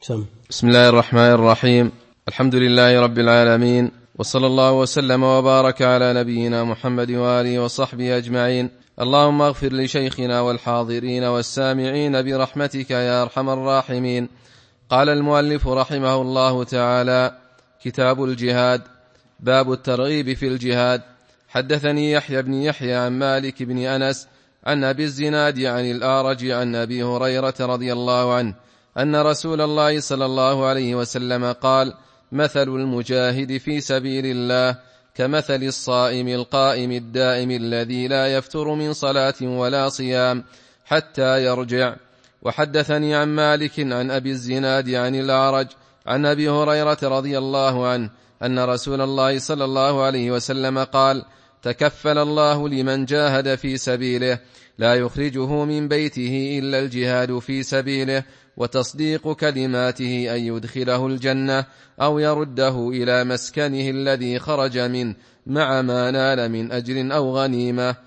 بسم الله الرحمن الرحيم. الحمد لله رب العالمين، وصلى الله وسلم وبارك على نبينا محمد وآله وصحبه أجمعين. اللهم اغفر لشيخنا والحاضرين والسامعين برحمتك يا أرحم الراحمين. قال المؤلف رحمه الله تعالى: كتاب الجهاد. باب الترغيب في الجهاد. حدثني يحيى بن يحيى عن مالك بن أنس عن أبي الزناد عن الأعرج عن أبي هريرة رضي الله عنه أن رسول الله صلى الله عليه وسلم قال: مثل المجاهد في سبيل الله كمثل الصائم القائم الدائم الذي لا يفتر من صلاة ولا صيام حتى يرجع. وحدثني عن مالك عن أبي الزناد عن الأعرج عن أبي هريرة رضي الله عنه أن رسول الله صلى الله عليه وسلم قال: تكفل الله لمن جاهد في سبيله لا يخرجه من بيته إلا الجهاد في سبيله وتصديق كلماته أن يدخله الجنة أو يرده إلى مسكنه الذي خرج منه مع ما نال من أجر أو غنيمة.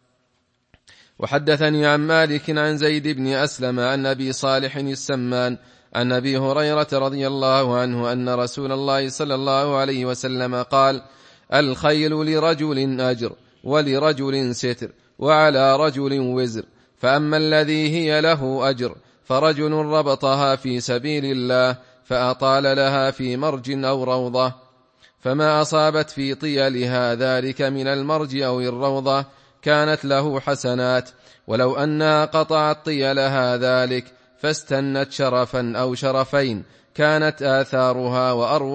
وحدثني عن مالك عن زيد بن أسلم عن أبي صالح السمان عن أبي هريرة رضي الله عنه أن رسول الله صلى الله عليه وسلم قال: الخيل لرجل أجر ولرجل ستر وعلى رجل وزر، فأما الذي هي له أجر فرجل ربطها في سبيل الله فأطال لها في مرج أو روضة، فما أصابت في طيلها ذلك من المرج أو الروضة كانت له حسنات، ولو أنها قطعت طيلها ذلك فاستنت شرفا أو شرفين كانت آثارها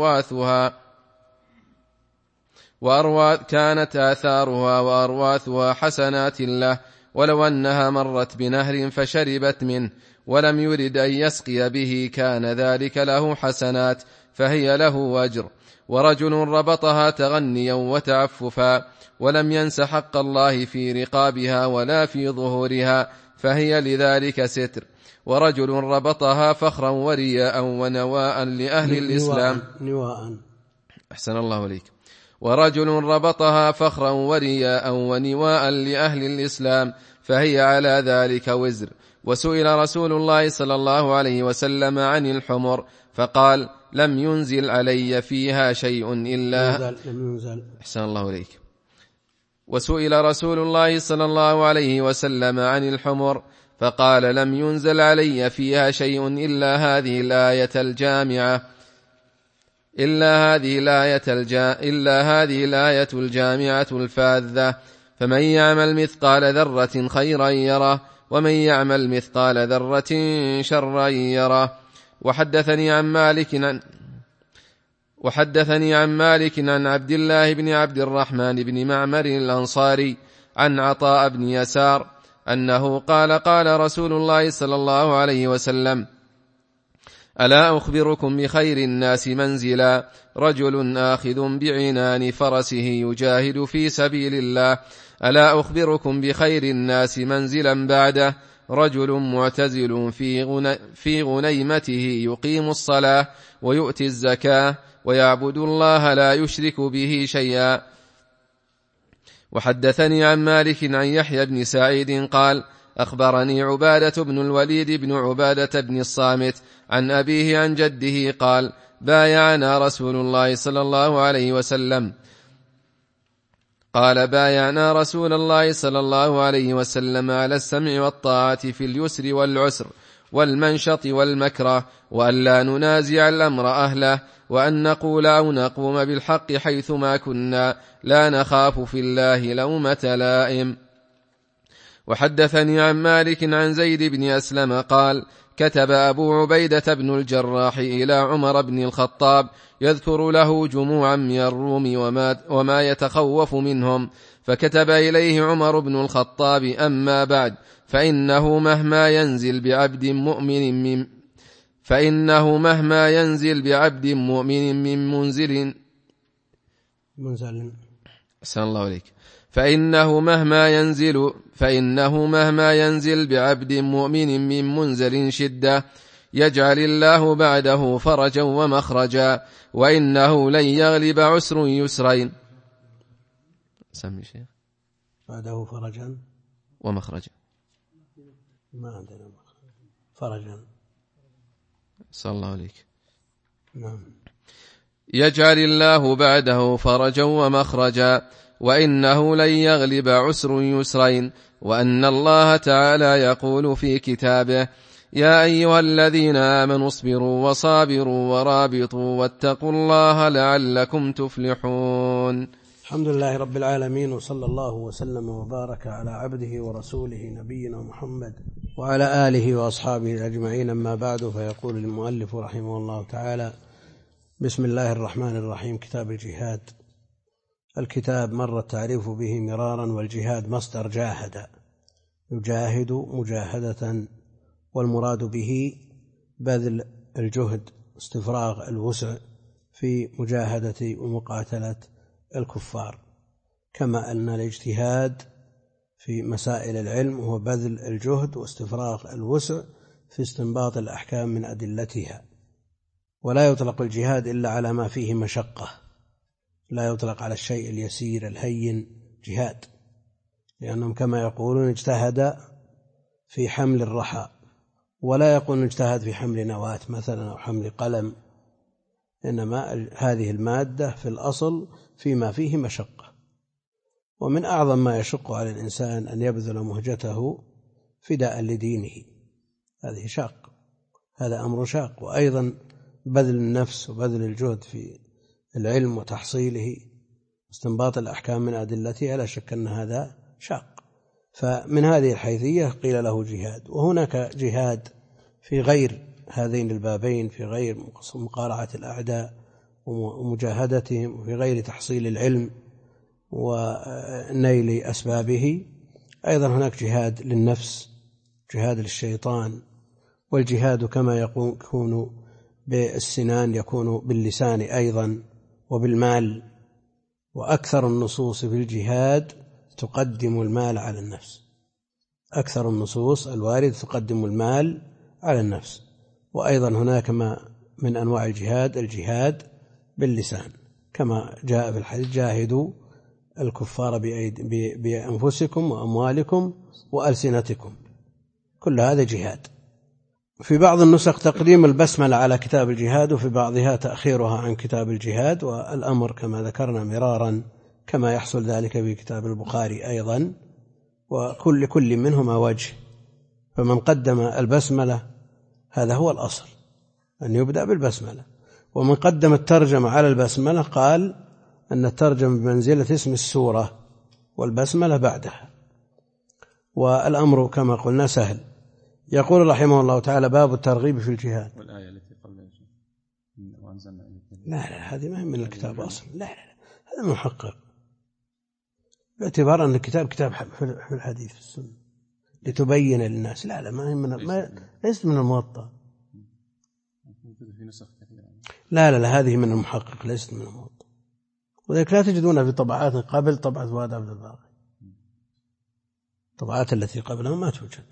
وأرواثها حسنات له، ولو أنها مرت بنهر فشربت منه ولم يرد أن يسقي به كان ذلك له حسنات فهي له أجر. ورجل ربطها تغنيا وتعففا ولم ينس حق الله في رقابها ولا في ظهورها فهي لذلك ستر. ورجل ربطها فخرا ورياء ونواء لأهل الإسلام أحسن الله عليك. ورجل ربطها فخرا ورياء ونواء لأهل الإسلام فهي على ذلك وزر. وسئل رسول الله صلى الله عليه وسلم عن الحمر فقال: لم ينزل علي فيها شيء إلا أحسن الله عليك. وسئل رسول الله صلى الله عليه وسلم عن الحمر فقال: لم ينزل علي فيها شيء إلا هذه الآية الجامعة الفاذة: فمن يعمل مثقال ذرة خيرا يره ومن يعمل مثقال ذرة شرا يره. وحدثني عن مالك عن عبد الله بن عبد الرحمن بن معمر الأنصاري عن عطاء بن يسار أنه قال: قال رسول الله صلى الله عليه وسلم: ألا أخبركم بخير الناس منزلا رجل آخذ بعنان فرسه يجاهد في سبيل الله. ألا أخبركم بخير الناس منزلا بعده رجل معتزل في غنيمته يقيم الصلاة ويؤتي الزكاة ويعبد الله لا يشرك به شيئا. وحدثني عن مالك عن يحيى بن سعيد قال: أخبرني عبادة بن الوليد بن عبادة بن الصامت عن أبيه عن جده قال: بايعنا رسول الله صلى الله عليه وسلم على السمع والطاعة في اليسر والعسر والمنشط والمكره، وأن لا ننازع الأمر أهله، وأن نقول أو نقوم بالحق حيثما كنا لا نخاف في الله لومة لائم. وحدثني عن مالك عن زيد بن أسلم قال: كتب أبو عبيدة بن الجراح إلى عمر بن الخطاب يذكر له جموعا من الروم وما يتخوف منهم، فكتب إليه عمر بن الخطاب: أما بعد فإنه مهما ينزل بعبد مؤمن من منزل أحسن الله عليك. فإنه مهما ينزل بعبد مؤمن من منزل شدة يجعل الله بعده فرجا ومخرجا، وإنه لن يغلب عسر يسرين. سمي شيخ. بعده فرجا ومخرجا. ما عندنا فرجا صلى الله عليك. نعم. يجعل الله بعده فرجا ومخرجا، وإنه لن يغلب عسر يسرين. وأن الله تعالى يقول في كتابه: يا أيها الذين آمنوا اصبروا وصابروا ورابطوا واتقوا الله لعلكم تفلحون. الحمد لله رب العالمين، وصلى الله وسلم وبارك على عبده ورسوله نبينا محمد وعلى آله وأصحابه أجمعين. أما بعد، فيقول المؤلف رحمه الله تعالى: بسم الله الرحمن الرحيم. كتاب الجهاد. الكتاب مر التعريف به مرارا، والجهاد مصدر جاهد، يجاهد مجاهدة، والمراد به بذل الجهد، استفراغ الوسع في مجاهدة ومقاتلة الكفار، كما أن الاجتهاد في مسائل العلم هو بذل الجهد واستفراغ الوسع في استنباط الأحكام من أدلتها. ولا يطلق الجهاد إلا على ما فيه مشقة، لا يطلق على الشيء اليسير الهين جهاد، لأنهم كما يقولون اجتهد في حمل الرحى، ولا يقولون اجتهد في حمل نواة مثلا أو حمل قلم، إنما هذه المادة في الأصل فيما فيه مشقة. ومن أعظم ما يشق على الإنسان أن يبذل مهجته فداء لدينه، هذه شاق، هذا أمر شاق. وأيضا بذل النفس وبذل الجهد في العلم وتحصيله واستنباط الأحكام من أدلتها، لا شك أن هذا شاق. فمن هذه الحيثية قيل له جهاد. وهناك جهاد في غير هذين البابين، في غير مقارعة الأعداء ومجاهدتهم، وفي غير تحصيل العلم ونيل أسبابه. أيضا هناك جهاد للنفس، جهاد للشيطان. والجهاد كما يكون بالسنان يكون باللسان أيضا وبالمال. وأكثر النصوص في الجهاد تقدم المال على النفس، أكثر النصوص الواردة تقدم المال على النفس. وأيضا هناك ما من أنواع الجهاد، الجهاد باللسان، كما جاء في الحديث: جاهدوا الكفار بأنفسكم وأموالكم وألسنتكم. كل هذا جهاد. في بعض النسخ تقديم البسملة على كتاب الجهاد، وفي بعضها تأخيرها عن كتاب الجهاد، والأمر كما ذكرنا مرارا كما يحصل ذلك في كتاب البخاري أيضا. وكل منهما وجه، فمن قدم البسملة هذا هو الأصل، أن يبدأ بالبسملة. ومن قدم الترجمة على البسملة قال أن الترجمة بمنزلة اسم السورة والبسملة بعدها، والأمر كما قلنا سهل. يقول رحمه الله تعالى: باب الترغيب في الجهاد. والآية التي قبلها وأنزلنا إليك. لا هذه ما هي من الكتاب أصلا، لا هذا محقق، باعتبار أن الكتاب كتاب في الحديث في السنة لتبين للناس. لا ما هي ليست من الموطأ. لا هذه من المحقق، ليست من الموطأ. وذلك لا تجدونها في طبعات قبل طبعة فؤاد عبد الباقي، الطبعات التي قبلها ما توجد.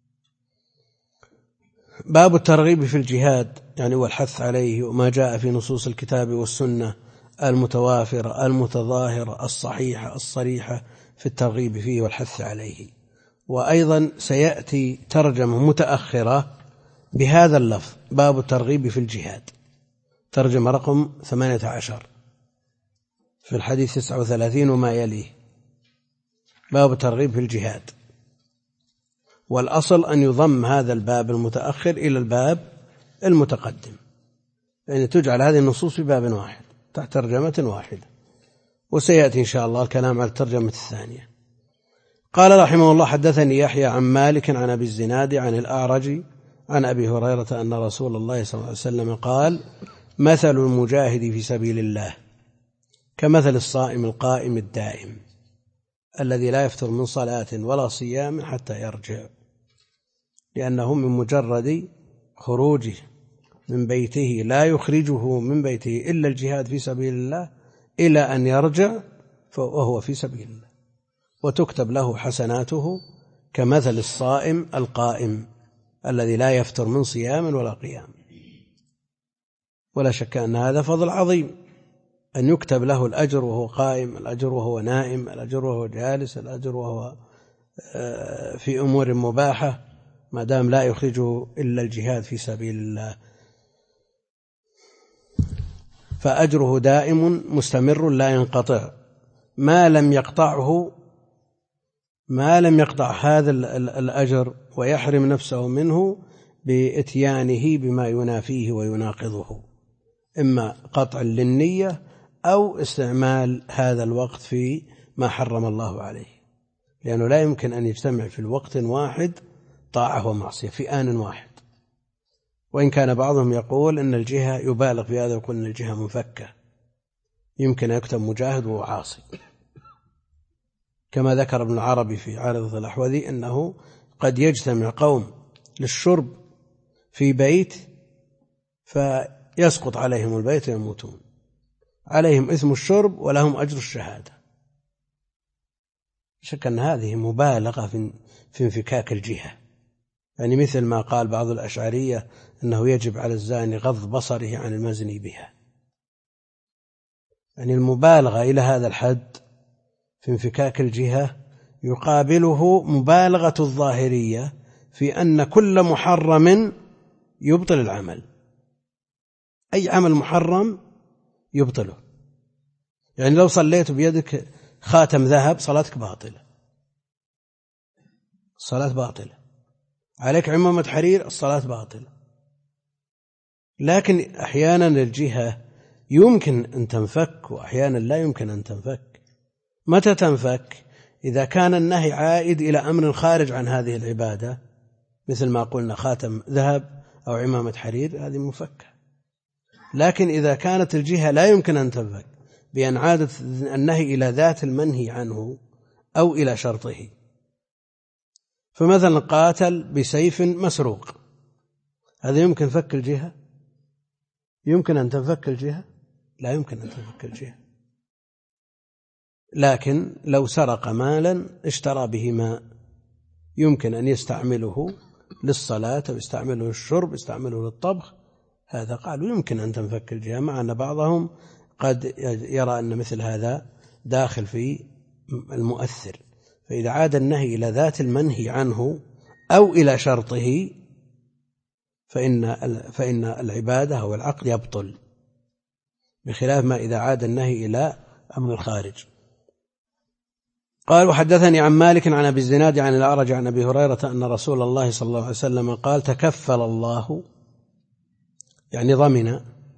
باب الترغيب في الجهاد، يعني والحث عليه، وما جاء في نصوص الكتاب والسنة المتوافرة المتظاهرة الصحيحة الصريحة في الترغيب فيه والحث عليه. وأيضا سيأتي ترجمة متأخرة بهذا اللفظ: باب الترغيب في الجهاد، ترجمة رقم 18 في الحديث 39 وما يليه، باب الترغيب في الجهاد. والأصل أن يضم هذا الباب المتأخر إلى الباب المتقدم، يعني تجعل هذه النصوص في باب واحد تحت ترجمة واحدة. وسيأتي إن شاء الله الكلام على الترجمة الثانية. قال رحمه الله: حدثني يحيى عن مالك عن أبي الزناد عن الأعرج عن أبي هريرة أن رسول الله صلى الله عليه وسلم قال: مثل المجاهد في سبيل الله كمثل الصائم القائم الدائم الذي لا يفتر من صلاة ولا صيام حتى يرجع، لأنه من مجرد خروجه من بيته لا يخرجه من بيته إلا الجهاد في سبيل الله إلى أن يرجع وهو في سبيل الله، وتكتب له حسناته كمثل الصائم القائم الذي لا يفتر من صيام ولا قيام. ولا شك أن هذا فضل عظيم، أن يكتب له الأجر وهو قائم، الأجر وهو نائم، الأجر وهو جالس، الأجر وهو في أمور مباحة، ما دام لا يخرجه إلا الجهاد في سبيل الله. فأجره دائم مستمر لا ينقطع ما لم يقطع هذا الأجر ويحرم نفسه منه بإتيانه بما ينافيه ويناقضه، إما قطع للنية أو استعمال هذا الوقت في ما حرم الله عليه، لأنه لا يمكن أن يجتمع في الوقت واحد طاعة ومعصية في آن واحد. وإن كان بعضهم يقول أن الجهة يبالغ في هذا، يقول أن الجهة منفكة، يمكن أن يكتب مجاهد وهو عاصي، كما ذكر ابن العربي في عارضة الأحوذي أنه قد يجتمع قوم للشرب في بيت فيسقط عليهم البيت ويموتون، عليهم إثم الشرب ولهم أجر الشهادة. شك أن هذه مبالغة في انفكاك الجهة، يعني مثل ما قال بعض الأشعرية أنه يجب على الزاني غض بصره عن المزني بها، يعني المبالغة إلى هذا الحد في انفكاك الجهة يقابله مبالغة الظاهرية في أن كل محرم يبطل العمل، أي عمل محرم يبطله. يعني لو صليت بيدك خاتم ذهب صلاتك باطلة، الصلاة باطلة، عليك عمامة حرير الصلاة باطلة. لكن أحيانا الجهة يمكن أن تنفك وأحيانا لا يمكن أن تنفك. متى تنفك؟ إذا كان النهي عائد إلى أمر خارج عن هذه العبادة، مثل ما قلنا خاتم ذهب أو عمامة حرير، هذه مفكة. لكن إذا كانت الجهة لا يمكن أن تنفك بأن عادت النهي إلى ذات المنهي عنه أو إلى شرطه، فمثلا قاتل بسيف مسروق، هذا يمكن فك الجهة؟ يمكن أن تنفك الجهة؟ لا يمكن أن تنفك الجهة. لكن لو سرق مالا اشترى به ماء يمكن أن يستعمله للصلاة أو يستعمله للشرب، يستعمله للطبخ، هذا قالوا يمكن أن تنفك الجهة، مع أن بعضهم قد يرى أن مثل هذا داخل في المؤثر. فإذا عاد النهي إلى ذات المنهي عنه أو إلى شرطه فإن العبادة أو العقد يبطل، بخلاف ما إذا عاد النهي إلى أمر الخارج. قال: وحدثني عن مالك عن أبي الزناد عن الأعرج عن أبي هريرة أن رسول الله صلى الله عليه وسلم قال: تكفل الله، يعني ضمن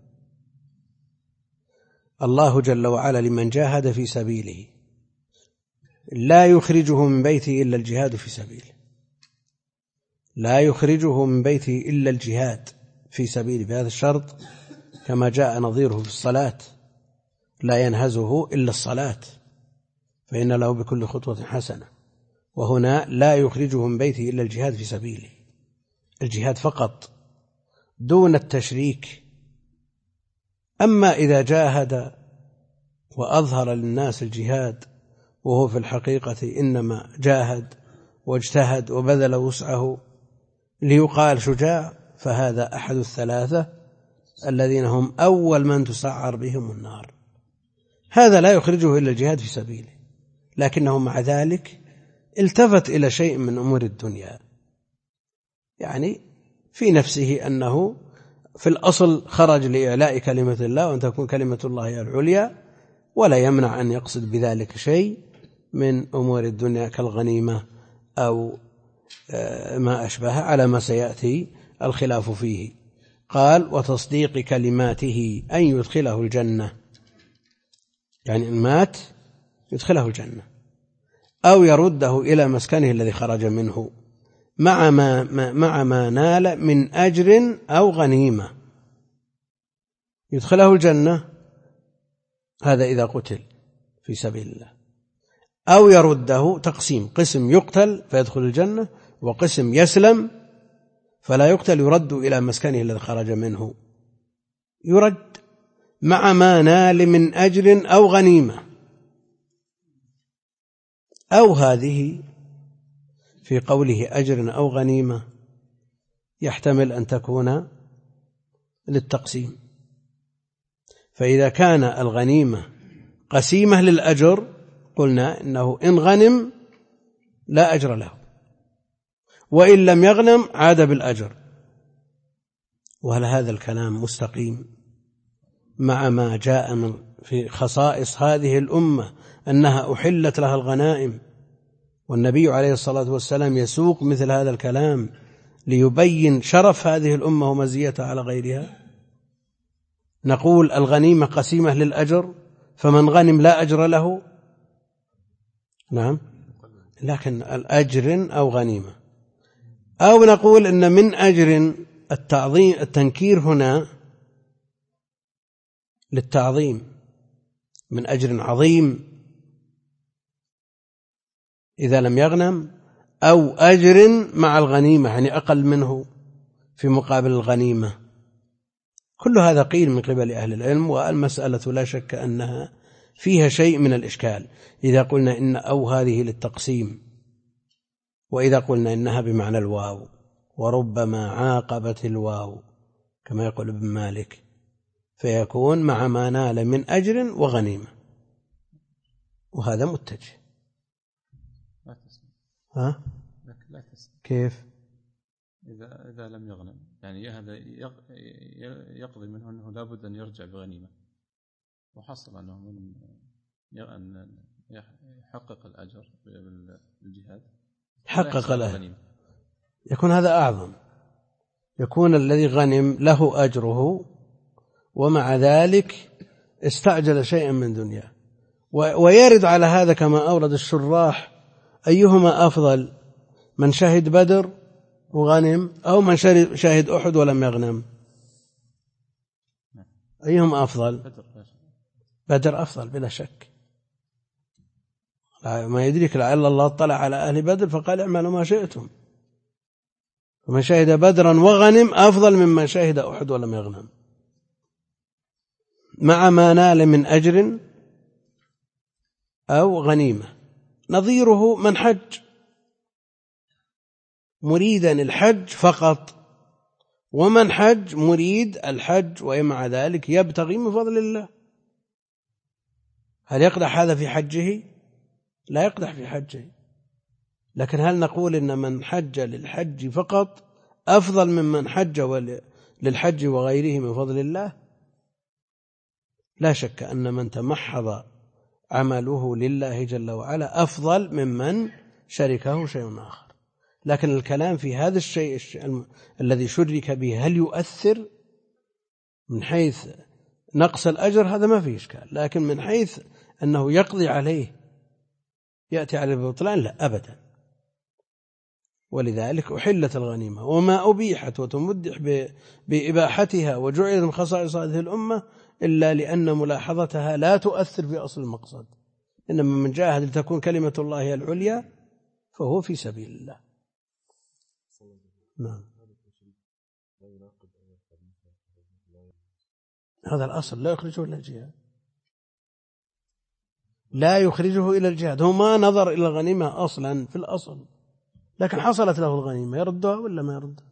الله جل وعلا لمن جاهد في سبيله لا يخرجه من بيته إلا الجهاد في سبيله، لا يخرجه من بيته إلا الجهاد في سبيله، بهذا الشرط كما جاء نظيره في الصلاة: لا ينهزه إلا الصلاة فإن له بكل خطوة حسنة. وهنا لا يخرجه من بيته إلا الجهاد في سبيله، الجهاد فقط دون التشريك. أما إذا جاهد وأظهر للناس الجهاد وهو في الحقيقة إنما جاهد واجتهد وبذل وسعه ليقال شجاع، فهذا أحد الثلاثة الذين هم أول من تسعر بهم النار، هذا لا يخرجه إلا الجهاد في سبيله. لكنه مع ذلك التفت إلى شيء من أمور الدنيا، يعني في نفسه أنه في الأصل خرج لإعلاء كلمة الله وأن تكون كلمة الله هي العليا، ولا يمنع أن يقصد بذلك شيء من أمور الدنيا كالغنيمة أو ما أشبه، على ما سيأتي الخلاف فيه. قال: وتصديق كلماته أن يدخله الجنة، يعني إن مات يدخله الجنة، أو يرده إلى مسكنه الذي خرج منه مع ما نال من أجر أو غنيمة. يدخله الجنة هذا إذا قتل في سبيل الله، أو يرده تقسيم، قسم يقتل فيدخل الجنة وقسم يسلم فلا يقتل يرد إلى مسكنه الذي خرج منه، يرد مع ما نال من أجر أو غنيمة. أو هذه في قوله أجر أو غنيمة يحتمل أن تكون للتقسيم، فإذا كان الغنيمة قسيمة للأجر قلنا إنه إن غنم لا أجر له، وإن لم يغنم عاد بالأجر. وهل هذا الكلام مستقيم؟ مع ما جاء في خصائص هذه الأمة أنها أحلت لها الغنائم، والنبي عليه الصلاة والسلام يسوق مثل هذا الكلام ليبين شرف هذه الأمة ومزيتها على غيرها، نقول الغنيمة قسيمة للأجر، فمن غنم لا أجر له؟ نعم، لكن الأجر أو غنيمة، أو نقول إن من أجر التعظيم، التنكير هنا للتعظيم، من أجر عظيم إذا لم يغنم، أو أجر مع الغنيمة يعني أقل منه في مقابل الغنيمة. كل هذا قيل من قبل أهل العلم، والمسألة لا شك أنها فيها شيء من الإشكال إذا قلنا إن أو هذه للتقسيم، وإذا قلنا إنها بمعنى الواو، وربما عاقبت الواو كما يقول ابن مالك، فيكون مع ما نال من أجر وغنيمة، وهذا متجه. ها؟ لا تسمع. كيف؟ إذا لم يغنم، يعني هذا يقضي منه أنه لا بد أن يرجع بغنيمة، وحصل أنه من أن يحقق الأجر بالجهاد، حقق الأجر، يكون هذا أعظم، يكون الذي غنم له أجره ومع ذلك استعجل شيئا من دنياه. ويرد على هذا كما أورد الشراح أيهما أفضل، من شهد بدر وغنم أو من شهد أحد ولم يغنم؟ أيهم أفضل؟ بدر أفضل بلا شك، ما يدريك لعل الله اطلع على أهل بدر فقال اعملوا ما شئتم، ومن شهد بدرا وغنم أفضل ممن شهد أحد ولم يغنم، مع ما نال من أجر أو غنيمة. نظيره من حج مريدا الحج فقط، ومن حج مريد الحج ومع ذلك يبتغي من فضل الله، هل يقدح هذا في حجه؟ لا يقدح في حجه. لكن هل نقول إن من حج للحج فقط أفضل ممن حج للحج وغيره من فضل الله؟ لا شك أن من تمحض عمله لله جل وعلا أفضل ممن شركه شيء آخر. لكن الكلام في هذا الشيء الذي شرك به هل يؤثر من حيث نقص الأجر، هذا ما فيه إشكال، لكن من حيث أنه يقضي عليه يأتي على البطلان لا أبدا. ولذلك أحلت الغنيمة، وما أبيحت وتمدح بإباحتها وجعلت من خصائص هذه الأمة إلا لأن ملاحظتها لا تؤثر في أصل المقصد، إنما من جاهد لتكون كلمة الله العليا فهو في سبيل الله. نعم، هذا الأصل لا يخرجه إلى الجهاد، لا يخرجه إلى الجهاد، هو ما نظر إلى الغنيمة أصلا في الأصل، لكن حصلت له الغنيمة يردها ولا ما يردها؟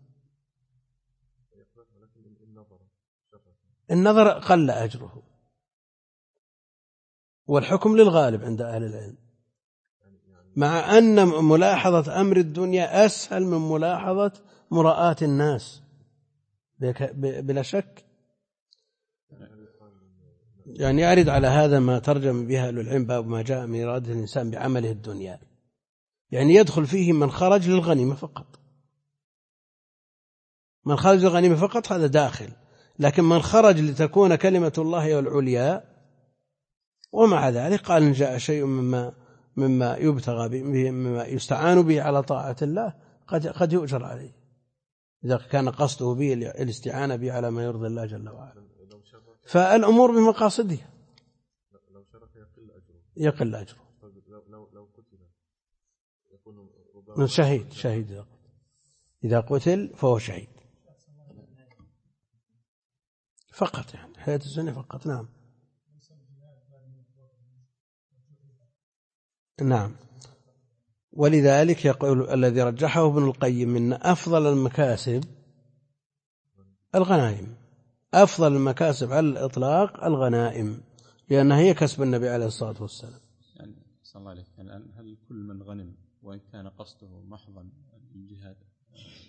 النظر قل أجره، والحكم للغالب عند أهل العلم، مع أن ملاحظة أمر الدنيا أسهل من ملاحظة مراءاة الناس بلا شك. يعني يرد على هذا ما ترجم بها أهل العلم باب ما جاء من إرادة الإنسان بعمله الدنيا، يعني يدخل فيه من خرج للغنيمة فقط، من خرج للغنيمة فقط هذا داخل، لكن من خرج لتكون كلمة الله العليا ومع ذلك قال إن جاء شيء مما يبتغى به، مما يستعان به على طاعة الله قد يؤجر عليه إذا كان قصده به الاستعانة به على ما يرضي الله جل وعلا. فالأمور بمقاصدها، يقل أجره من شهيد إذا قتل فهو شهيد فقط، يعني حياة السنة فقط. نعم. ولذلك يقول الذي رجحه ابن القيم من أفضل المكاسب الغنائم، أفضل المكاسب على الإطلاق الغنائم، لأنها هي كسب النبي عليه الصلاة والسلام. يعني صلى الله عليه، يعني هل كل من غنم وإن كان قصده محضا الجهاد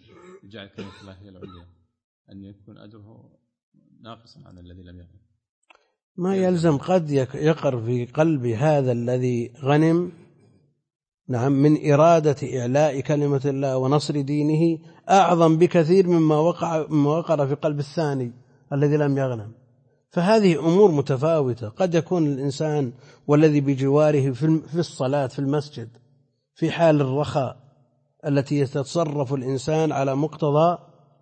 جعل كلمة الله هي العليا أن يكون أجره ناقصا عن الذي لم يغنم؟ ما يلزم، قد يقر في قلب هذا الذي غنم نعم من إرادة إعلاء كلمة الله ونصر دينه أعظم بكثير مما وقر في قلب الثاني الذي لم يغنم. فهذه أمور متفاوتة. قد يكون الإنسان والذي بجواره في الصلاة في المسجد في حال الرخاء التي يتصرف الإنسان على مقتضى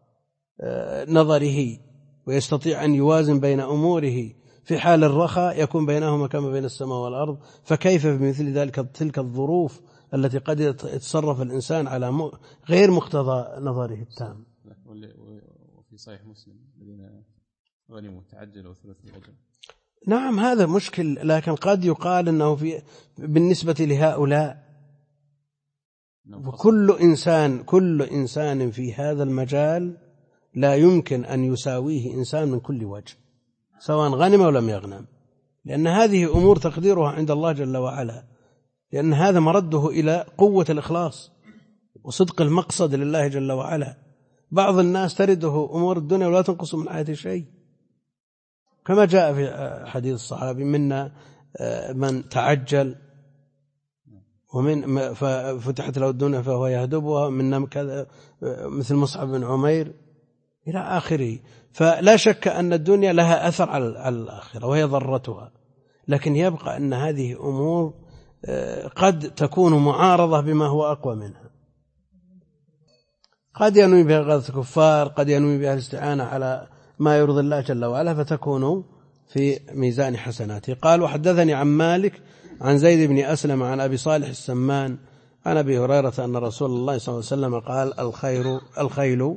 نظره ويستطيع أن يوازن بين أموره، في حال الرخاء يكون بينهما كما بين السماء والأرض، فكيف بمثل ذلك تلك الظروف التي قد يتصرف الإنسان على غير مقتضى نظره التام. وفي صحيح مسلم الذين غنموا تعجلوا ثلث الأجر. نعم هذا مشكل، لكن قد يقال أنه بالنسبة لهؤلاء كل إنسان في هذا المجال لا يمكن أن يساويه إنسان من كل وجه سواء غنم أو لم يغنم، لأن هذه أمور تقديرها عند الله جل وعلا، لأن هذا مرده إلى قوة الإخلاص وصدق المقصد لله جل وعلا. بعض الناس ترده أمور الدنيا ولا تنقص من حياته شيء، كما جاء في حديث الصحابي منا من تعجل ومن فتحت له الدنيا فهو يهدبها، منا كذا مثل مصعب بن عمير إلى آخره. فلا شك أن الدنيا لها أثر على الآخرة وهي ضرتها، لكن يبقى أن هذه أمور قد تكون معارضة بما هو أقوى منها. قد ينوي بها غزة الكفار، قد ينوي بها الاستعانة على ما يرضي الله جل وعلا، فتكون في ميزان حسناته. قال وحدثني عن مالك عن زيد بن أسلم عن أبي صالح السمان عن أبي هريرة أن رسول الله صلى الله عليه وسلم قال الخيل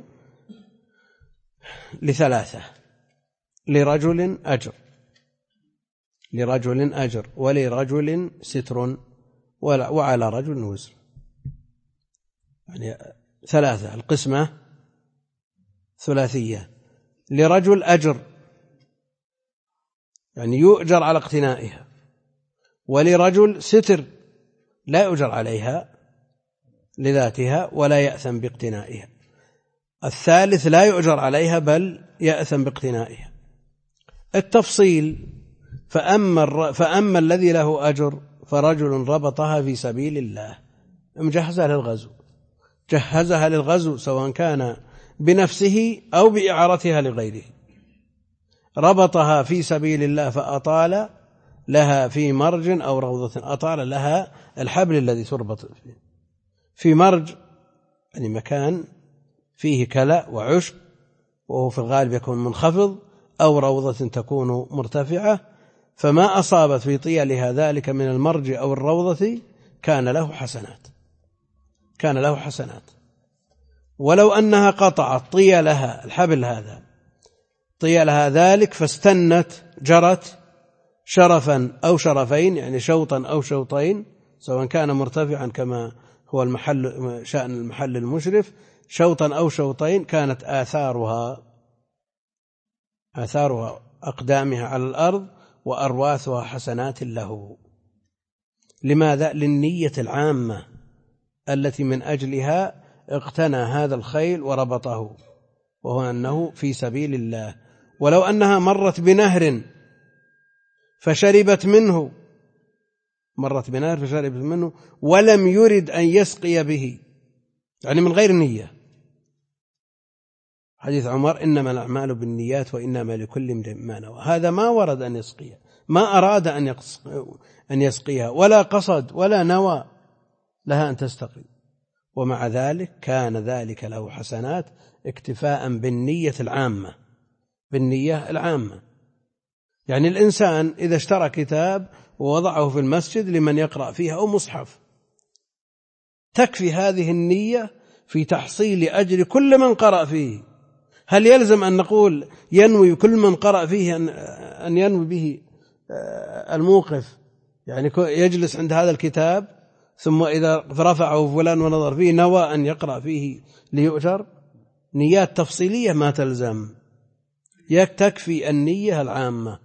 لثلاثة: لرجل أجر ولرجل ستر وعلى رجل وزر. يعني ثلاثة، القسمة ثلاثية. لرجل أجر يعني يؤجر على اقتنائها، ولرجل ستر لا يؤجر عليها لذاتها ولا يأثم باقتنائها. الثالث لا يؤجر عليها بل يأثم باقتنائها. التفصيل: فأما الذي له أجر فرجل ربطها في سبيل الله، جهزها للغزو سواء كان بنفسه أو بإعارتها لغيره، ربطها في سبيل الله فأطال لها في مرج أو روضة، أطال لها الحبل الذي تربط فيه. في مرج يعني مكان فيه كلأ وعشب وهو في الغالب يكون منخفض، أو روضة تكون مرتفعة، فما أصابت في طيلها ذلك من المرج أو الروضة كان له حسنات. ولو أنها قطعت طيلها الحبل هذا طيلها ذلك فاستنت جرت شرفا أو شرفين، يعني شوطا أو شوطين، سواء كان مرتفعا كما هو شأن المحل المشرف، شوطا أو شوطين، كانت آثارها أقدامها على الأرض وأرواثها حسنات له. لماذا؟ للنية العامة التي من أجلها اقتنى هذا الخيل وربطه، وهو أنه في سبيل الله. ولو أنها مرت بنهر فشربت منه ولم يرد أن يسقي به، يعني من غير نية، حديث عمر: إنما الأعمال بالنيات وإنما لكل امرئ ما نوى. هذا ما ورد أن يسقيها، ما أراد أن يسقيها، ولا قصد ولا نوى لها أن تستقي، ومع ذلك كان ذلك له حسنات اكتفاء بالنية العامة. يعني الإنسان إذا اشترى كتاب ووضعه في المسجد لمن يقرأ فيها أو مصحف، تكفي هذه النية في تحصيل أجر كل من قرأ فيه. هل يلزم أن نقول ينوي كل من قرأ فيه أن ينوي به الموقف، يعني يجلس عند هذا الكتاب ثم إذا رفعه فلان ونظر فيه نوى أن يقرأ فيه ليؤجر؟ نيات تفصيلية ما تلزم، تكفي النية العامة.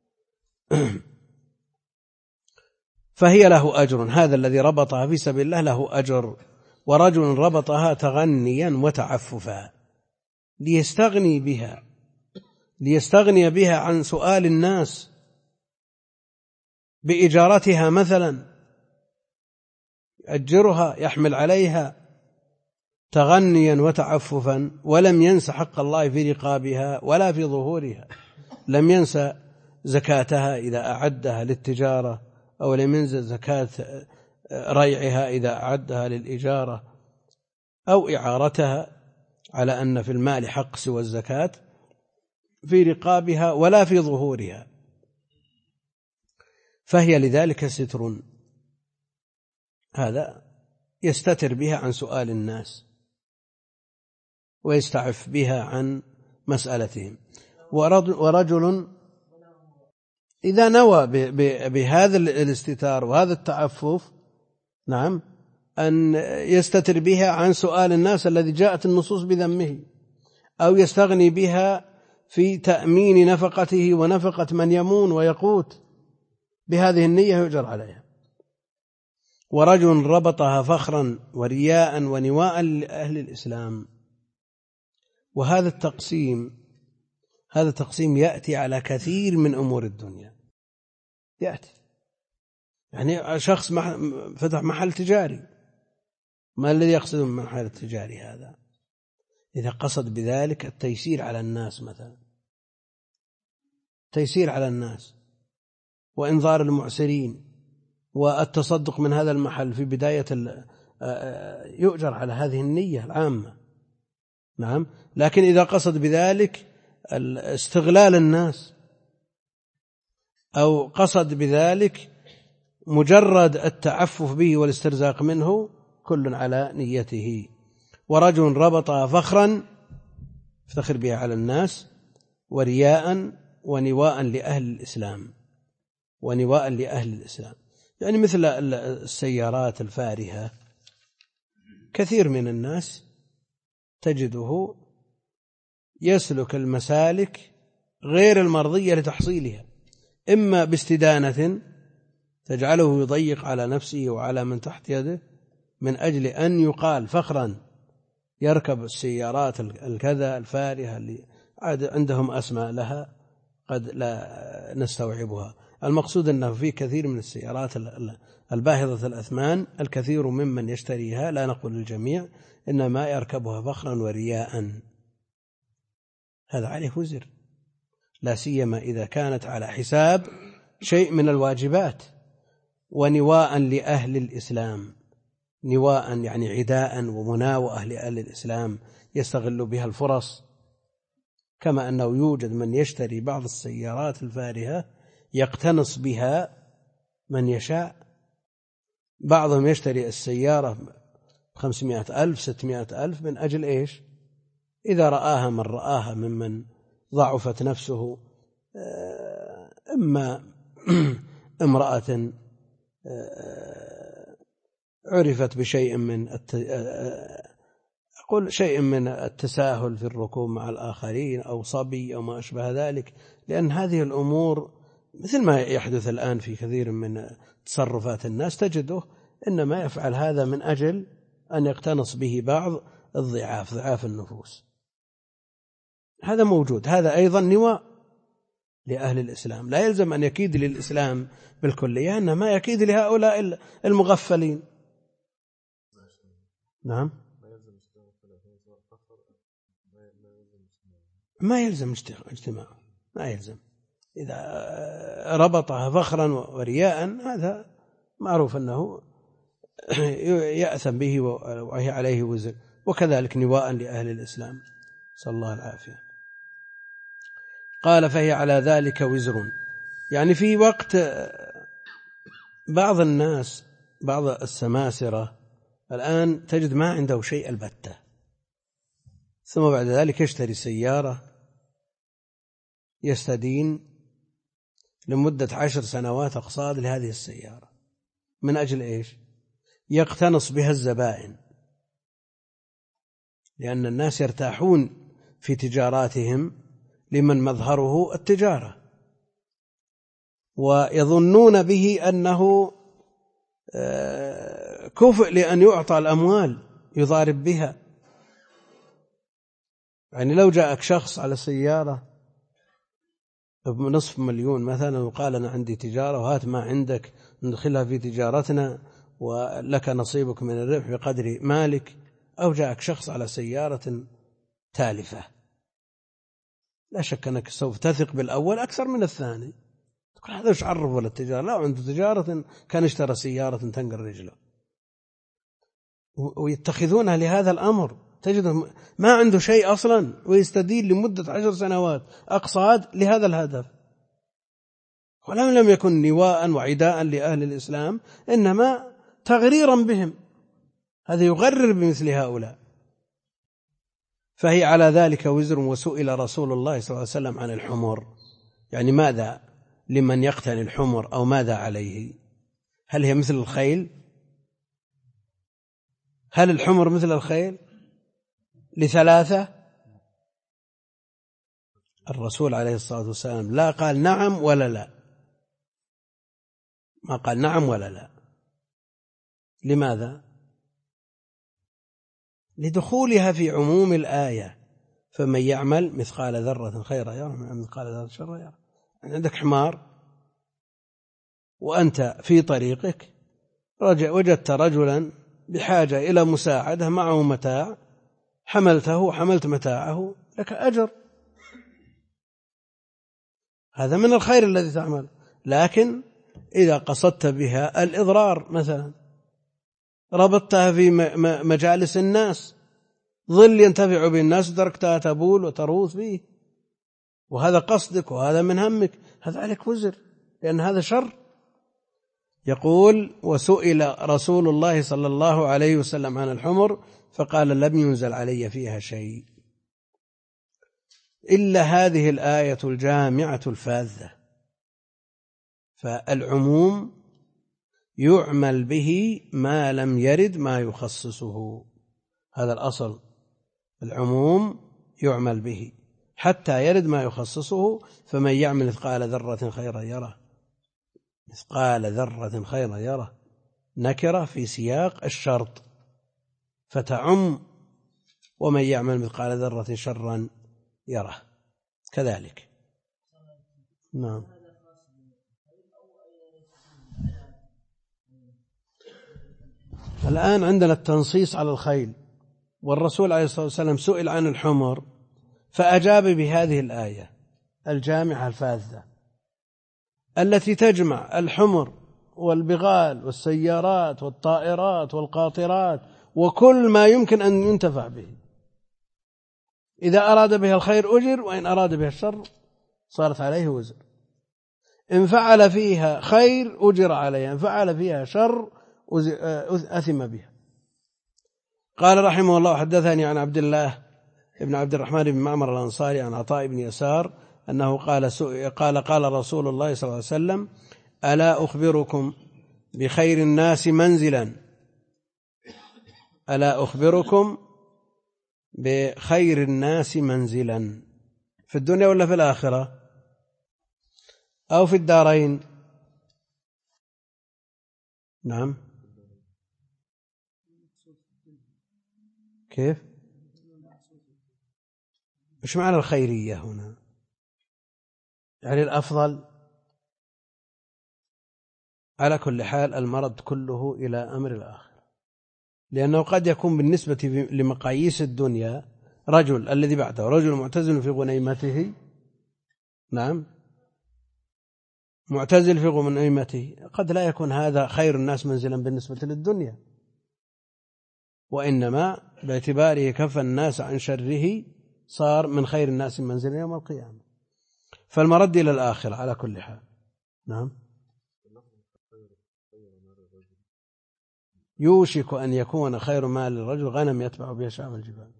فهي له أجر، هذا الذي ربطها في سبيل الله له أجر. ورجل ربطها تغنيا وتعففا ليستغني بها عن سؤال الناس بإجارتها مثلا، يأجرها يحمل عليها تغنيا وتعففا، ولم ينس حق الله في رقابها ولا في ظهورها، لم ينسى زكاتها إذا أعدها للتجارة، أو لم ينسى زكاة ريعها إذا أعدها للإجارة، أو إعارتها، على أن في المال حق سوى الزكاة في رقابها ولا في ظهورها، فهي لذلك ستر، هذا يستتر بها عن سؤال الناس ويستعف بها عن مسألتهم. ورجل إذا نوى بهذا الاستتار وهذا التعفف، نعم، أن يستتر بها عن سؤال الناس الذي جاءت النصوص بذمه، أو يستغني بها في تأمين نفقته ونفقة من يمون ويقوت، بهذه النية يؤجر عليها. ورجل ربطها فخرا ورياء ونواء لأهل الإسلام. وهذا التقسيم يأتي على كثير من أمور الدنيا، يأتي يعني شخص فتح محل تجاري، ما الذي يقصد من محل التجاري هذا؟ إذا قصد بذلك التيسير على الناس، مثلا تيسير على الناس وإنظار المعسرين والتصدق من هذا المحل في بداية يؤجر على هذه النية العامة، نعم. لكن إذا قصد بذلك استغلال الناس، أو قصد بذلك مجرد التعفف به والاسترزاق منه، كل على نيته. ورجل ربطها فخرا، افتخر بها على الناس، ورياء ونواء لأهل الإسلام، ونواء لأهل الإسلام، يعني مثل السيارات الفارهة، كثير من الناس تجده يسلك المسالك غير المرضية لتحصيلها، إما باستدانة تجعله يضيق على نفسه وعلى من تحت يده، من أجل أن يقال فخرا يركب السيارات الكذا الفارهة اللي عندهم أسماء لها قد لا نستوعبها. المقصود أنه في كثير من السيارات الباهظة الأثمان، الكثير ممن يشتريها، لا نقول الجميع، إنما يركبها فخرا ورياء، هذا عليه وزر، لا سيما إذا كانت على حساب شيء من الواجبات. ونواء لأهل الإسلام، نواء يعني عداء ومناوئة لأهل الإسلام يستغل بها الفرص، كما أنه يوجد من يشتري بعض السيارات الفارهة يقتنص بها من يشاء. بعضهم يشتري السيارة 500,000 600,000 من أجل إيش؟ إذا رآها من رآها ممن ضعفت نفسه، إما امرأة عرفت بشيء من أقول شيء من التساهل في الركوب مع الآخرين، أو صبي أو ما أشبه ذلك، لأن هذه الأمور مثل ما يحدث الآن في كثير من تصرفات الناس، تجده إنما يفعل هذا من أجل أن يقتنص به بعض ضعاف النفوس. هذا موجود، هذا أيضا نواء لأهل الإسلام، لا يلزم أن يكيد للإسلام بالكلية، إنما يكيد لهؤلاء المغفلين. نعم، ما يلزم اجتماع، ما يلزم. إذا ربطها فخرا ورياء، هذا معروف أنه يأثم به وهي عليه وزر. وكذلك نواء لأهل الإسلام، صلى الله العافية. قال فهي على ذلك وزر، يعني في وقت بعض الناس، بعض السماسرة الآن تجد ما عنده شيء البتة، ثم بعد ذلك يشتري سيارة يستدين لمدة 10 سنوات أقساط لهذه السيارة، من أجل إيش؟ يقتنص بها الزبائن، لأن الناس يرتاحون في تجاراتهم لمن مظهره التجارة، ويظنون به أنه كفء لأن يعطى الأموال يضارب بها. يعني لو جاءك شخص على سيارة بنصف مليون مثلا وقال أنا عندي تجارة وهات ما عندك ندخلها في تجارتنا ولك نصيبك من الربح بقدر مالك، أو جاءك شخص على سيارة تالفة، لا شك أنك سوف تثق بالأول أكثر من الثاني، تقول هذا وش عرف ولا التجارة، لا عنده تجارة كان اشترى سيارة تنقل رجله، ويتخذونها لهذا الأمر، تجده ما عنده شيء أصلا ويستدين لمدة 10 سنوات أقصاد لهذا الهدف، ولم يكن نواء وعداء لأهل الإسلام، إنما تغريرا بهم، هذا يغرر بمثل هؤلاء. فهي على ذلك وزر. وسئل رسول الله صلى الله عليه وسلم عن الحمر، يعني ماذا لمن يقتني الحمر أو ماذا عليه؟ هل هي مثل الخيل؟ هل الحمر مثل الخيل ل3؟ الرسول عليه الصلاة والسلام لا قال نعم ولا لا، ما قال نعم ولا لا. لماذا؟ لدخولها في عموم الآية، فمن يعمل مثقال ذرة خيرا يره ومن مثقال ذرة شرا يره. عندك حمار وأنت في طريقك وجدت رجلا بحاجة إلى مساعدة معه متاع، حملته حملت متاعه، لك أجر، هذا من الخير الذي تعمل. لكن إذا قصدت بها الإضرار مثلا، ربطتها في مجالس الناس، ظل ينتفع به الناس، تركتها تبول وتروث به، وهذا قصدك وهذا من همك، هذا عليك وزر، لأن هذا شر. يقول وسئل رسول الله صلى الله عليه وسلم عن الحمر فقال لم ينزل علي فيها شيء إلا هذه الآية الجامعة الفاذة. فالعموم يعمل به ما لم يرد ما يخصصه، هذا الأصل، العموم يعمل به حتى يرد ما يخصصه. فمن يعمل مثقال ذرة خيرا يره، مثقال ذرة خيرا يره نكرة في سياق الشرط فتعم، ومن يعمل مثقال ذرة شرا يره كذلك. نعم. الآن عندنا التنصيص على الخيل، والرسول عليه الصلاة والسلام سئل عن الحمر فأجاب بهذه الآية الجامعة الفاذة التي تجمع الحمر والبغال والسيارات والطائرات والقاطرات وكل ما يمكن أن ينتفع به، إذا أراد بها الخير أجر، وإن أراد بها الشر صارت عليه وزر. إن فعل فيها خير أجر عليها، إن فعل فيها شر أثم بها. قال رحمه الله حدثني عن عبد الله بن عبد الرحمن بن معمر الأنصاري عن عطاء بن يسار أنه قال رسول الله صلى الله عليه وسلم ألا أخبركم بخير الناس منزلا، ألا أخبركم بخير الناس منزلا في الدنيا ولا في الآخرة أو في الدارين؟ نعم. كيف؟ مش معنى الخيرية هنا؟ يعني الأفضل. على كل حال المرد كله إلى أمر الآخر، لأنه قد يكون بالنسبة لمقاييس الدنيا رجل الذي بعده رجل معتزل في غنيمته، نعم، معتزل في غنيمته، قد لا يكون هذا خير الناس منزلا بالنسبة للدنيا، وإنما باعتباره كف الناس عن شره صار من خير الناس منزلا يوم القيامة. فالمرد إلى الآخرة على كل حال. نعم. يوشك أن يكون خير مال للرجل غنم يتبع بها شعب الجبال.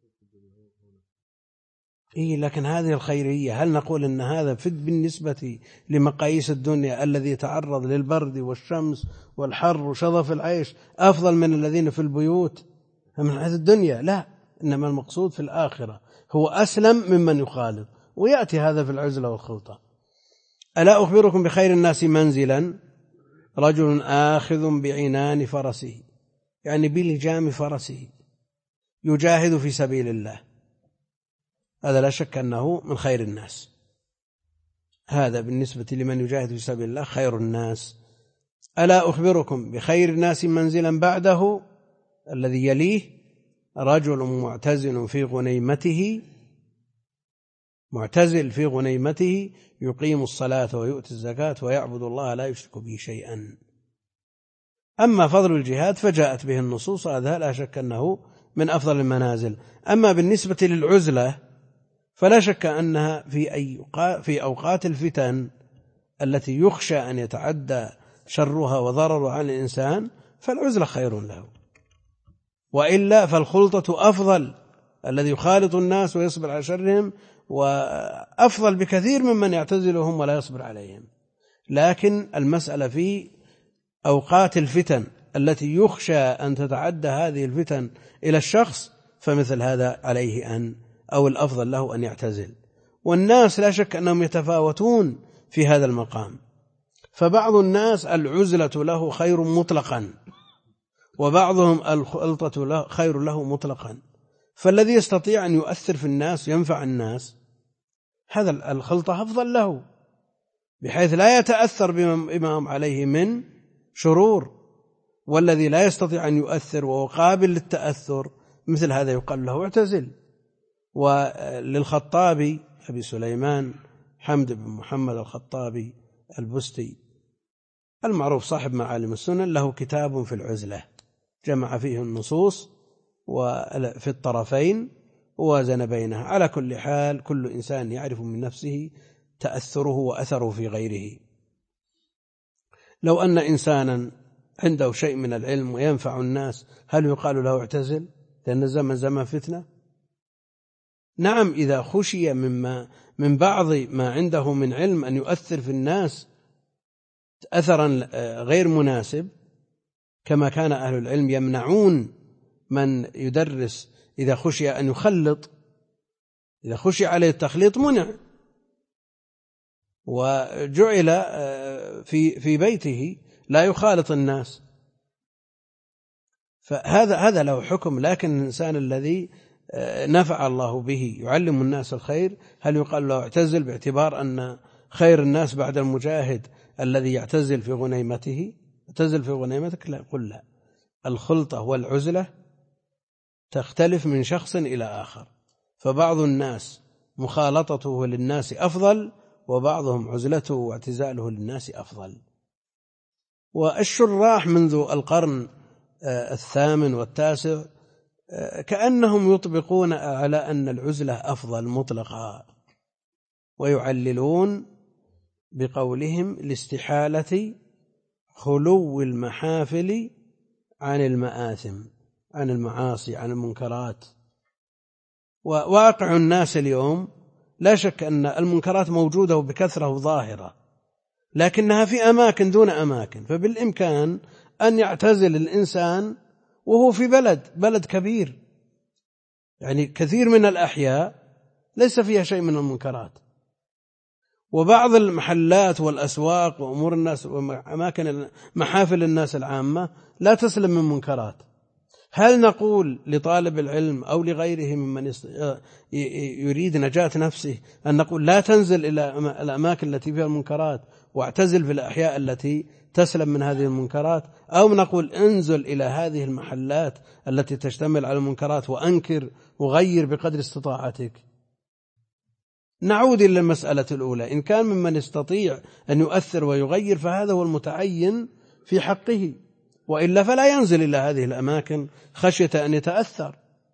لكن هذه الخيرية، هل نقول أن هذا بالنسبة لمقاييس الدنيا الذي يتعرض للبرد والشمس والحر وشظف العيش أفضل من الذين في البيوت من هذه الدنيا؟ لا، إنما المقصود في الآخرة هو أسلم ممن يخالط، ويأتي هذا في العزلة والخلطة. ألا أخبركم بخير الناس منزلا رجل آخذ بعنان فرسه، يعني بلجام فرسه، يجاهد في سبيل الله، هذا لا شك أنه من خير الناس. هذا بالنسبة لمن يجاهد في سبيل الله خير الناس. ألا أخبركم بخير الناس منزلا بعده الذي يليه رجل معتزل في غنيمته يقيم الصلاة ويؤتي الزكاة ويعبد الله لا يشرك به شيئا. أما فضل الجهاد فجاءت به النصوص، هذا لا شك أنه من أفضل المنازل. أما بالنسبة للعزلة فلا شك أنها في أوقات الفتن التي يخشى أن يتعدى شرها وضررها عن الإنسان فالعزلة خير له، وإلا فالخلطة أفضل، الذي يخالط الناس ويصبر على شرهم وأفضل بكثير ممن يعتزلهم ولا يصبر عليهم. لكن المسألة في أوقات الفتن التي يخشى أن تتعدى هذه الفتن إلى الشخص، فمثل هذا عليه أو الأفضل له أن يعتزل. والناس لا شك أنهم يتفاوتون في هذا المقام، فبعض الناس العزلة له خير مطلقا، وبعضهم الخلطة خير له مطلقا. فالذي يستطيع أن يؤثر في الناس ينفع الناس هذا الخلطة أفضل له، بحيث لا يتأثر بما هم عليه من شرور. والذي لا يستطيع أن يؤثر وهو قابل للتأثر مثل هذا يقال له اعتزل. وللخطابي أبي سليمان حمد بن محمد الخطابي البستي المعروف صاحب معالم السنن له كتاب في العزلة جمع فيه النصوص وفي الطرفين ووازن بينها. على كل حال كل إنسان يعرف من نفسه تأثره وأثره في غيره. لو أن إنسانا عنده شيء من العلم وينفع الناس هل يقال له اعتزل لأن الزمن زمن فتنة؟ نعم، إذا خشي من بعض ما عنده من علم أن يؤثر في الناس أثرا غير مناسب، كما كان أهل العلم يمنعون من يدرس إذا خشي أن يخلط، إذا خشي عليه التخليط منع وجعل في بيته لا يخالط الناس، فهذا له حكم. لكن الإنسان الذي نفع الله به يعلم الناس الخير هل يقال له اعتزل باعتبار أن خير الناس بعد المجاهد الذي يعتزل في غنيمته؟ اعتزل في غنيمتك؟ لا، قل لا. الخلطة والعزلة تختلف من شخص إلى آخر، فبعض الناس مخالطته للناس أفضل، وبعضهم عزلته واعتزاله للناس أفضل. والشراح منذ القرن الثامن والتاسع كأنهم يطبقون على أن العزلة أفضل مطلقا، ويعللون بقولهم لاستحالة خلو المحافل عن المآثم، عن المعاصي، عن المنكرات. وواقع الناس اليوم لا شك أن المنكرات موجودة وبكثرة وظاهرة، لكنها في أماكن دون أماكن، فبالإمكان أن يعتزل الإنسان وهو في بلد كبير، يعني كثير من الأحياء ليس فيها شيء من المنكرات، وبعض المحلات والأسواق وأمور الناس وأماكن محافل الناس العامة لا تسلم من منكرات. هل نقول لطالب العلم أو لغيره ممن يريد نجاة نفسه أن نقول لا تنزل إلى الأماكن التي فيها المنكرات واعتزل في الأحياء التي تسلم من هذه المنكرات، أو نقول انزل إلى هذه المحلات التي تشتمل على المنكرات وأنكر وغير بقدر استطاعتك؟ نعود إلى المسألة الأولى، إن كان ممن يستطيع أن يؤثر ويغير فهذا هو المتعين في حقه، وإلا فلا ينزل إلى هذه الأماكن خشية أن يتأثر.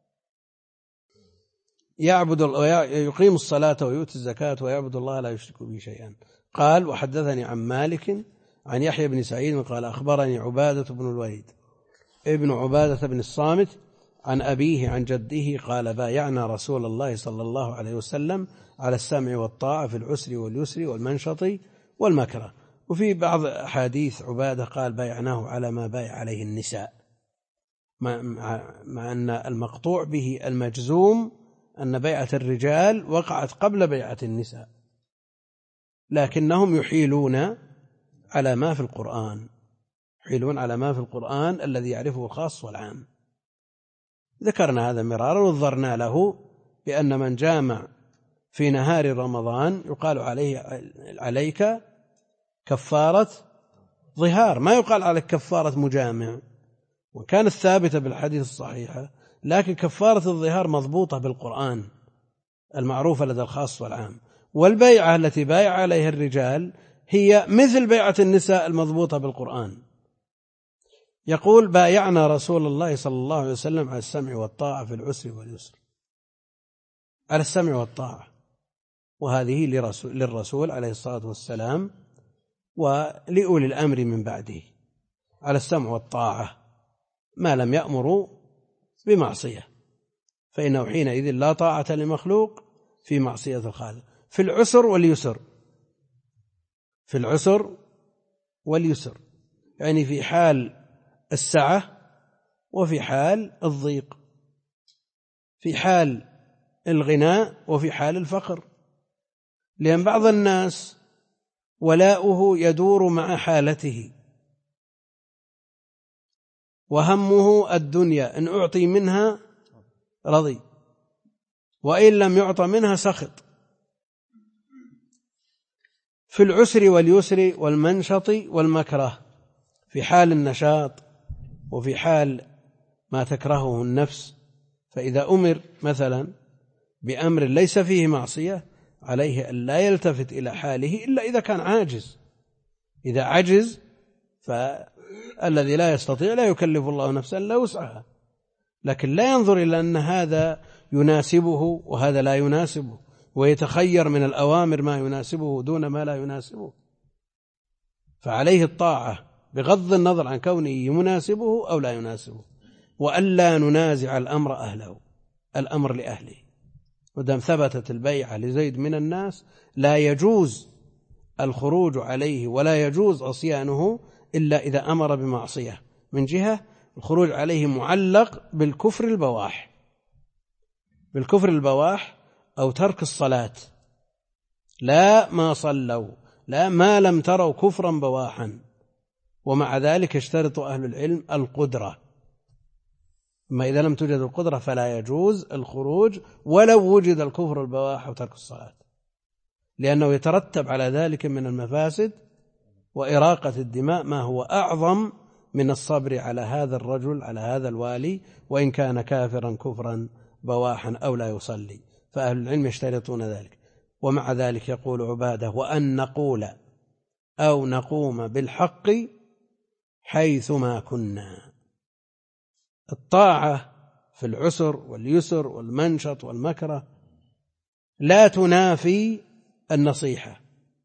يقيم الصلاة ويؤتي الزكاة ويعبد الله لا يشرك به شيئا. قال وحدثني عن مالك عن يحيى بن سعيد قال أخبرني عبادة بن الوليد ابن عبادة بن الصامت عن أبيه عن جده قال بايعنا رسول الله صلى الله عليه وسلم على السمع والطاعة في العسر واليسر والمنشط والمكره. وفي بعض أحاديث عبادة قال بايعناه على ما بايع عليه النساء، مع أن المقطوع به المجزوم أن بيعة الرجال وقعت قبل بيعة النساء، لكنهم يحيلون على ما في القرآن، يحيلون على ما في القرآن الذي يعرفه الخاص والعام. ذكرنا هذا مرارا وضرنا له بأن من جامع في نهار رمضان يقال عليه عليك كفارة ظهار، ما يقال عليك كفارة مجامع، وكانت ثابتة بالحديث الصحيحة، لكن كفارة الظهار مضبوطة بالقرآن المعروفة لدى الخاص والعام. والبيعة التي بايع عليها الرجال هي مثل بيعة النساء المضبوطة بالقرآن. يقول: بايعنا رسول الله صلى الله عليه وسلم على السمع والطاعة في العسر واليسر، على السمع والطاعة، وهذه للرسول عليه الصلاة والسلام ولأولي الأمر من بعده، على السمع والطاعة ما لم يأمروا بمعصية، فإنه حينئذ لا طاعة لمخلوق في معصية الخالق. في العسر واليسر، في العسر واليسر، يعني في حال السعة وفي حال الضيق، في حال الغناء وفي حال الفقر، لأن بعض الناس ولاؤه يدور مع حالته، وهمه الدنيا، إن أعطي منها رضي وإن لم يعطى منها سخط. في العسر واليسر والمنشط والمكره، في حال النشاط وفي حال ما تكرهه النفس. فإذا أمر مثلا بأمر ليس فيه معصية عليه أن لا يلتفت إلى حاله إلا إذا كان عاجز. إذا عجز فالذي لا يستطيع لا يكلف الله نفسا إلا وسعها، لكن لا ينظر إلى أن هذا يناسبه وهذا لا يناسبه، ويتخير من الأوامر ما يناسبه دون ما لا يناسبه. فعليه الطاعة بغض النظر عن كونه يناسبه أو لا يناسبه، وألا ننازع الأمر أهله، الأمر لأهله. ودام ثبتت البيعة لزيد من الناس لا يجوز الخروج عليه ولا يجوز عصيانه إلا إذا أمر بمعصية. من جهة الخروج عليه معلق بالكفر البواح، بالكفر البواح أو ترك الصلاة، لا ما صلوا، لا ما لم تروا كفرا بواحا. ومع ذلك اشترط أهل العلم القدرة، أما إذا لم توجد القدرة فلا يجوز الخروج ولو وجد الكفر البواح وترك الصلاة، لأنه يترتب على ذلك من المفاسد وإراقة الدماء ما هو أعظم من الصبر على هذا الرجل، على هذا الوالي، وإن كان كافرا كفرا بواحا أو لا يصلي. فأهل العلم يشترطون ذلك. ومع ذلك يقول عبادة: وأن نقول أو نقوم بالحق حيثما كنا. الطاعة في العسر واليسر والمنشط والمكره لا تنافي النصيحة.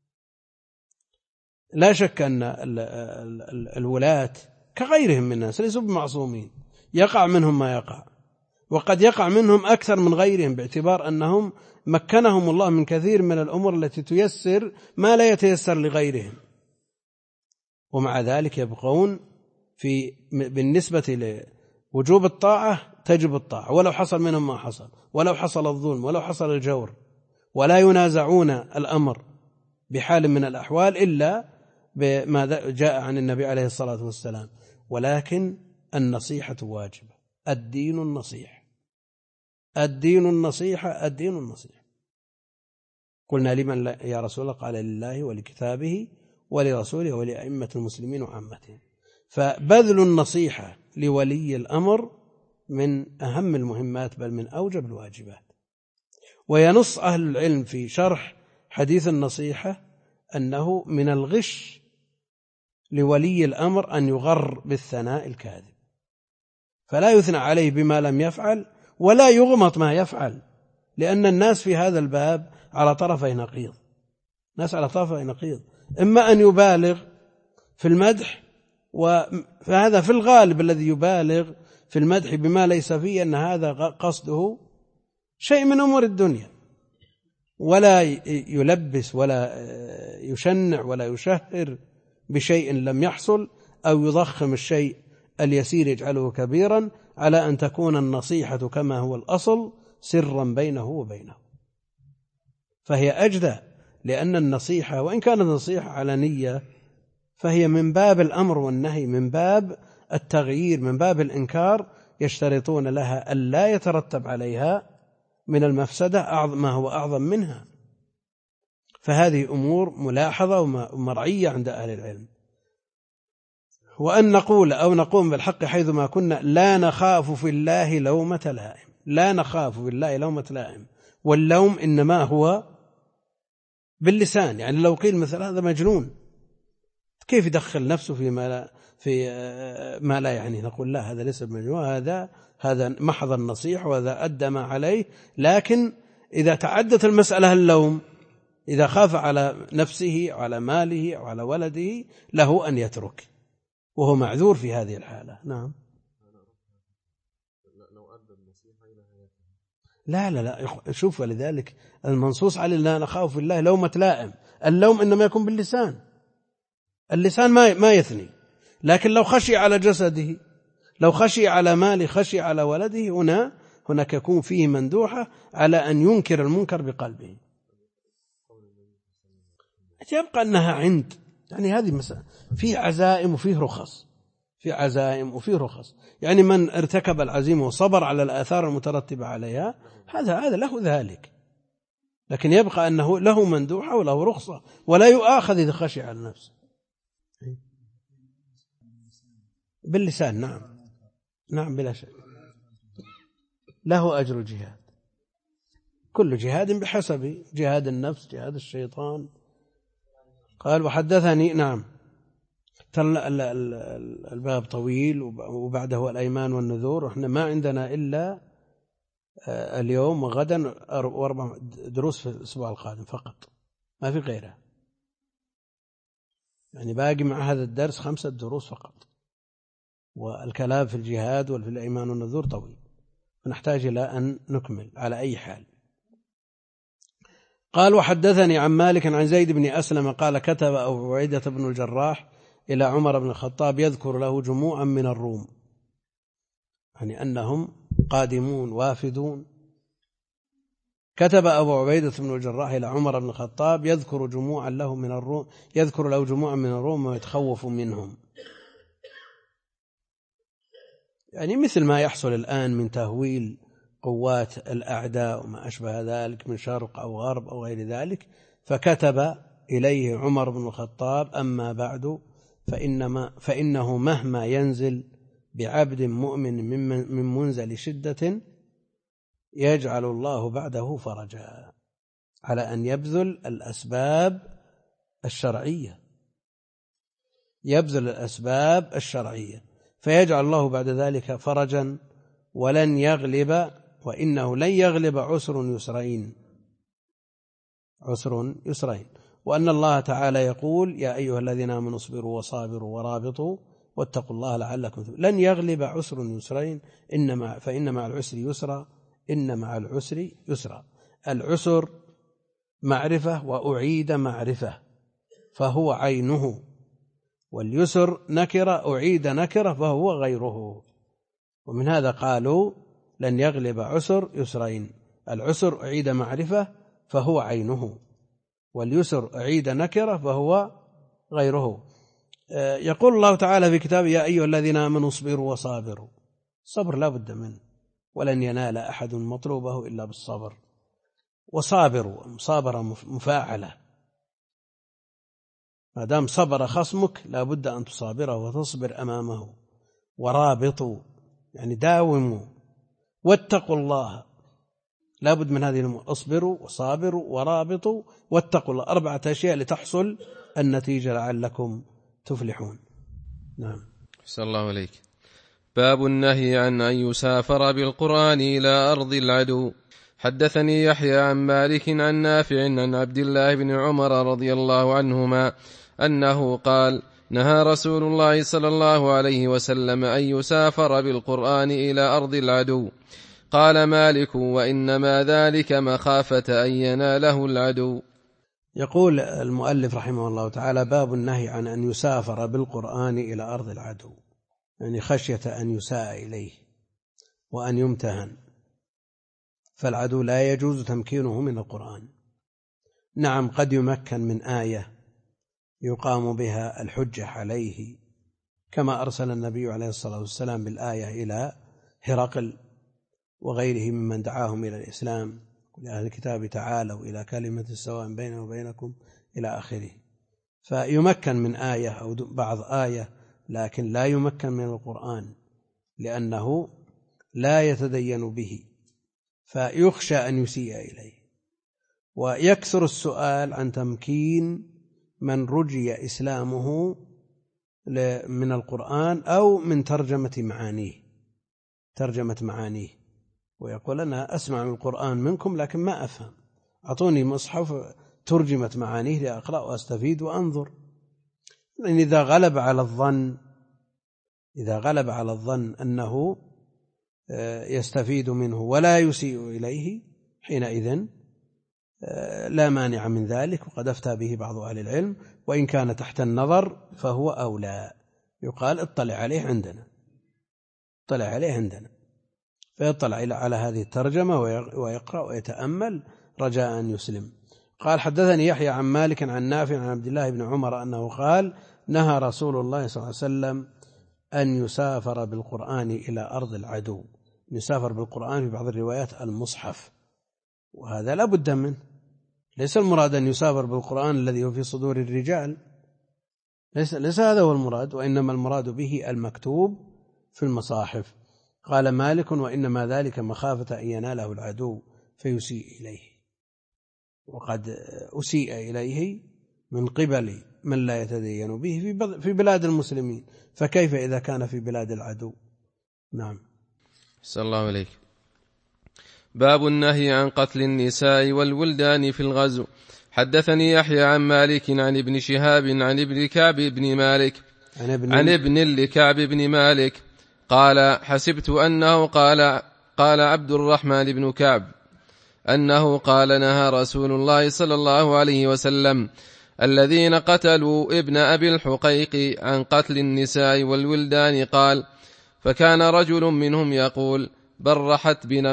لا شك أن الولاة كغيرهم من الناس ليسوا بمعصومين، يقع منهم ما يقع، وقد يقع منهم أكثر من غيرهم، باعتبار أنهم مكنهم الله من كثير من الأمور التي تيسر ما لا يتيسر لغيرهم. ومع ذلك يبقون بالنسبة لوجوب الطاعة تجب الطاعة ولو حصل منهم ما حصل، ولو حصل الظلم، ولو حصل الجور، ولا ينازعون الأمر بحال من الأحوال إلا بما جاء عن النبي عليه الصلاة والسلام. ولكن النصيحة واجبة، الدين النصيحة، الدين النصيحة، الدين النصيحة. قلنا: لمن يا رسول الله؟ قال: لله ولكتابه ولرسوله ولأئمة المسلمين وعامتهم. فبذل النصيحة لولي الأمر من أهم المهمات، بل من أوجب الواجبات. وينص أهل العلم في شرح حديث النصيحة أنه من الغش لولي الأمر أن يغر بالثناء الكاذب، فلا يثنى عليه بما لم يفعل ولا يغمط ما يفعل، لأن الناس في هذا الباب على طرفي نقيض، ناس على طرفي نقيض، إما أن يبالغ في المدح، فهذا في الغالب الذي يبالغ في المدح بما ليس فيه أن هذا قصده شيء من أمور الدنيا، ولا يلبس ولا يشنع ولا يشهر بشيء لم يحصل، أو يضخم الشيء اليسير يجعله كبيرا، على أن تكون النصيحة كما هو الأصل سرا بينه وبينه. فهي أجدى، لأن النصيحة وإن كانت نصيحة علنية فهي من باب الأمر والنهي، من باب التغيير، من باب الإنكار، يشترطون لها أن لا يترتب عليها من المفسدة ما هو أعظم منها. فهذه أمور ملاحظة ومرعية عند أهل العلم. وأن نقول أو نقوم بالحق حيثما كنا لا نخاف في الله لومة لائم، لا نخاف في الله لومة لائم، واللوم إنما هو باللسان. يعني لو قيل مثل هذا مجنون كيف يدخل نفسه في ما لا يعني، نقول لا، هذا ليس بمجنون، هذا محض النصيح وهذا أدى ما عليه. لكن إذا تعدت المسألة اللوم، إذا خاف على نفسه على ماله على ولده له أن يترك، وهو معذور في هذه الحالة. نعم. لا شوف، ولذلك المنصوص على لا نخاف في الله لومة لائم. اللوم إنما يكون باللسان، اللسان ما يثني. لكن لو خشي على جسده، لو خشي على ماله، خشي على ولده، هناك يكون فيه مندوحة على أن ينكر المنكر بقلبه. يبقى أنها عند، يعني هذه مسألة في عزائم وفيه رخص، في عزائم وفيه رخص. يعني من ارتكب العزيمة وصبر على الآثار المترتبة عليها هذا له ذلك، لكن يبقى أنه له مندوحة وله رخصة، ولا يؤاخذ إذا خشي على نفسه باللسان. نعم بلا شك له أجر الجهاد، كل جهاد بحسب، جهاد النفس، جهاد الشيطان. قال وحدثني. نعم، الباب طويل وبعده الأيمان والنذور، وإحنا ما عندنا إلا اليوم وغدا 4 دروس في الأسبوع القادم فقط، ما في غيرها. يعني باقي مع هذا الدرس 5 دروس فقط، والكلام في الجهاد وفي الأيمان والنذور طويل، فنحتاج إلى أن نكمل على أي حال. قال وحدثني عن مالك عن زيد بن أسلم قال كتب أبو عبيدة بن الجراح إلى عمر بن الخطاب يذكر له جموعا من الروم، يعني أنهم قادمون وافدون. كتب أبو عبيدة بن الجراح إلى عمر بن الخطاب يذكر جموعا له من الروم، يذكر له جموعا من الروم ويتخوف منهم، يعني مثل ما يحصل الآن من تهويل قوات الأعداء وما أشبه ذلك من شرق أو غرب أو غير ذلك. فكتب إليه عمر بن الخطاب أما بعد فإنه مهما ينزل بعبد مؤمن من منزل شدة يجعل الله بعده فرجا، على أن يبذل الأسباب الشرعية، يبذل الأسباب الشرعية فيجعل الله بعد ذلك فرجا. ولن يغلب، وإنه لن يغلب عسر يسرين، عسر يسرين. وأن الله تعالى يقول يا أيها الذين آمنوا اصبروا وصابروا ورابطوا واتقوا الله لعلكم تفلحون. لن يغلب عسر يسرين فإن مع العسر يسرا، إن مع العسر يسرا. العسر معرفة وأعيد معرفة فهو عينه، واليسر نكرة أعيد نكرة فهو غيره. ومن هذا قالوا لن يغلب عسر يسرين، العسر أعيد معرفة فهو عينه، واليسر أعيد نكرة فهو غيره. يقول الله تعالى في كتابه يا أيها الذين آمنوا اصبروا وصابروا. الصبر لا بد منه، ولن ينال أحد مطلوبه إلا بالصبر. وصابروا مصابرة مفاعلة، ما دام صبر خصمك لا بد أن تصابره وتصبر أمامه. ورابطوا يعني داوموا. واتقوا الله، لا بد من هذه الأمور، اصبروا وصابروا ورابطوا واتقوا الله، 4 أشياء لتحصل النتيجة لعلكم تفلحون. نعم. أحسن الله عليك. باب النهي عن أن يسافر بالقرآن إلى أرض العدو. حدثني يحيى عن مالك عن نافع عن عبد الله بن عمر رضي الله عنهما أنه قال نهى رسول الله صلى الله عليه وسلم أن يسافر بالقرآن إلى أرض العدو. قال مالك وإنما ذلك مخافة أن يناله العدو. يقول المؤلف رحمه الله تعالى باب النهي عن أن يسافر بالقرآن إلى أرض العدو، يعني خشية أن يساء إليه وأن يمتهن، فالعدو لا يجوز تمكينه من القرآن. نعم قد يمكن من آية يقام بها الحجة عليه، كما أرسل النبي عليه الصلاة والسلام بالآية إلى هرقل وغيره ممن دعاهم إلى الإسلام، لأهل الكتاب تعالوا إلى كلمة سواء بيننا وبينكم إلى آخره. فيمكن من آية أو بعض آية، لكن لا يمكن من القرآن لأنه لا يتدين به، فيخشى أن يسيء إليه. ويكثر السؤال عن تمكين من رجي إسلامه من القرآن أو من ترجمة معانيه، ويقول أنا أسمع من القرآن منكم لكن ما أفهم، أعطوني مصحف ترجمت معانيه لأقرأ وأستفيد وأنظر. لأن إذا غلب على الظن أنه يستفيد منه ولا يسيء إليه، حينئذ لا مانع من ذلك، وقد أفتى به بعض أهل العلم، وإن كان تحت النظر فهو أولى. يقال اطلع عليه عندنا، فيطلع على هذه الترجمة ويقرأ ويتأمل رجاء أن يسلم. قال حدثني يحيى عن مالك عن نافع عن عبد الله بن عمر أنه قال نهى رسول الله صلى الله عليه وسلم أن يسافر بالقرآن إلى أرض العدو. يسافر بالقرآن في بعض الروايات المصحف، وهذا لا بد منه. ليس المراد أن يسافر بالقرآن الذي هو في صدور الرجال، ليس هذا هو المراد، وإنما المراد به المكتوب في المصاحف. قال مالك وإنما ذلك مخافة أن يناله العدو فيسيء إليه، وقد أسيء إليه من قبل من لا يتدين به في بلاد المسلمين، فكيف إذا كان في بلاد العدو؟ نعم. صلى الله عليك. باب النهي عن قتل النساء والولدان في الغزو. حدثني يحيى عن مالك عن ابن شهاب عن ابن كعب بن مالك عن ابن لكعب بن مالك قال حسبت أنه قال عبد الرحمن بن كعب أنه قال نهى رسول الله صلى الله عليه وسلم الذين قتلوا ابن أبي الحقيق عن قتل النساء والولدان. قال فكان رجل منهم يقول برحت بنا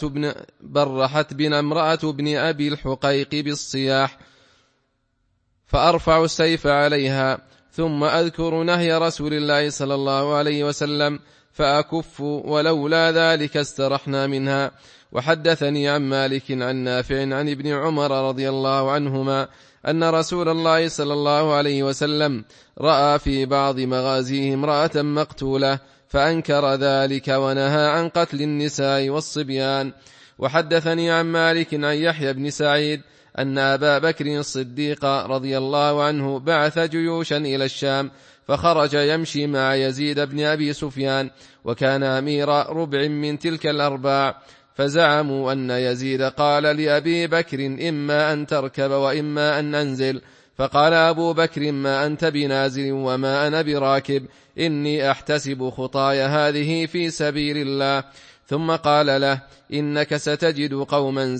امرأة ابن أبي الحقيق بالصياح فأرفع السيف عليها، ثم أذكر نهي رسول الله صلى الله عليه وسلم فأكف، ولولا ذلك استرحنا منها. وحدثني عن مالك عن نافع عن ابن عمر رضي الله عنهما أن رسول الله صلى الله عليه وسلم رأى في بعض مغازيه امرأة مقتولة فأنكر ذلك ونهى عن قتل النساء والصبيان. وحدثني عن مالك عن يحيى بن سعيد أن أبا بكر الصديق رضي الله عنه بعث جيوشا إلى الشام، فخرج يمشي مع يزيد بن أبي سفيان، وكان أمير ربع من تلك الأرباع، فزعموا أن يزيد قال لأبي بكر إما أن تركب وإما أن ننزل، فقال أبو بكر ما أنت بنازل وما أنا براكب، إني أحتسب خطاي هذه في سبيل الله. ثم قال له إنك ستجد قوما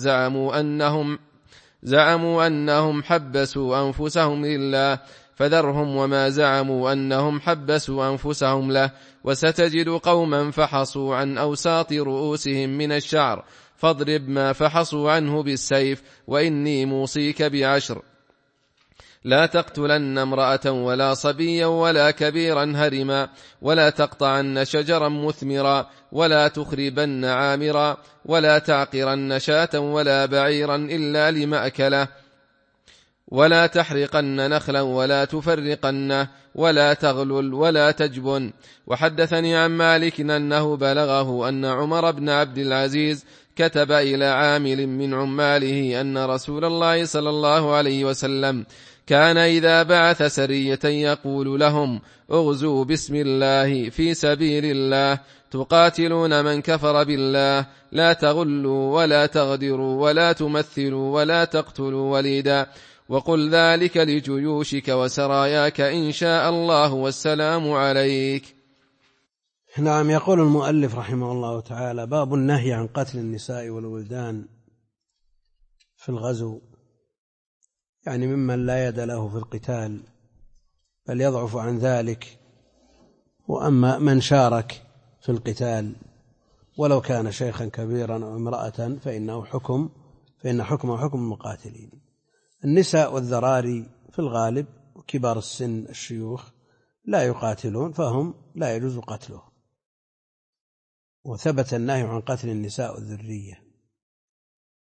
زعموا أنهم حبسوا أنفسهم لله، فذرهم وما زعموا أنهم حبسوا أنفسهم له، وستجد قوما فحصوا عن أوساط رؤوسهم من الشعر، فاضرب ما فحصوا عنه بالسيف، وإني موصيك ب10: لا تقتلن امرأة ولا صبيا ولا كبيرا هرما، ولا تقطعن شجرا مثمرا، ولا تخربن عامرا، ولا تعقرن شاة ولا بعيرا إلا لمأكله، ولا تحرقن نخلا ولا تفرقنه، ولا تغلل ولا تجبن. وحدثني عن مالك أنه بلغه أن عمر بن عبد العزيز كتب إلى عامل من عماله أن رسول الله صلى الله عليه وسلم كان إذا بعث سرية يقول لهم اغزوا بسم الله في سبيل الله، تقاتلون من كفر بالله، لا تغلوا ولا تغدروا ولا تمثلوا ولا تقتلوا وليدا، وقل ذلك لجيوشك وسراياك إن شاء الله والسلام عليك. نعم. يقول المؤلف رحمه الله تعالى باب النهي عن قتل النساء والولدان في الغزو، يعني ممن لا يد له في القتال بل يضعف عن ذلك، وأما من شارك في القتال ولو كان شيخا كبيرا أو امرأة فإن حكمه حكم المقاتلين. النساء والذراري في الغالب وكبار السن الشيوخ لا يقاتلون، فهم لا يجوز قتلهم، وثبت النهي عن قتل النساء والذرية.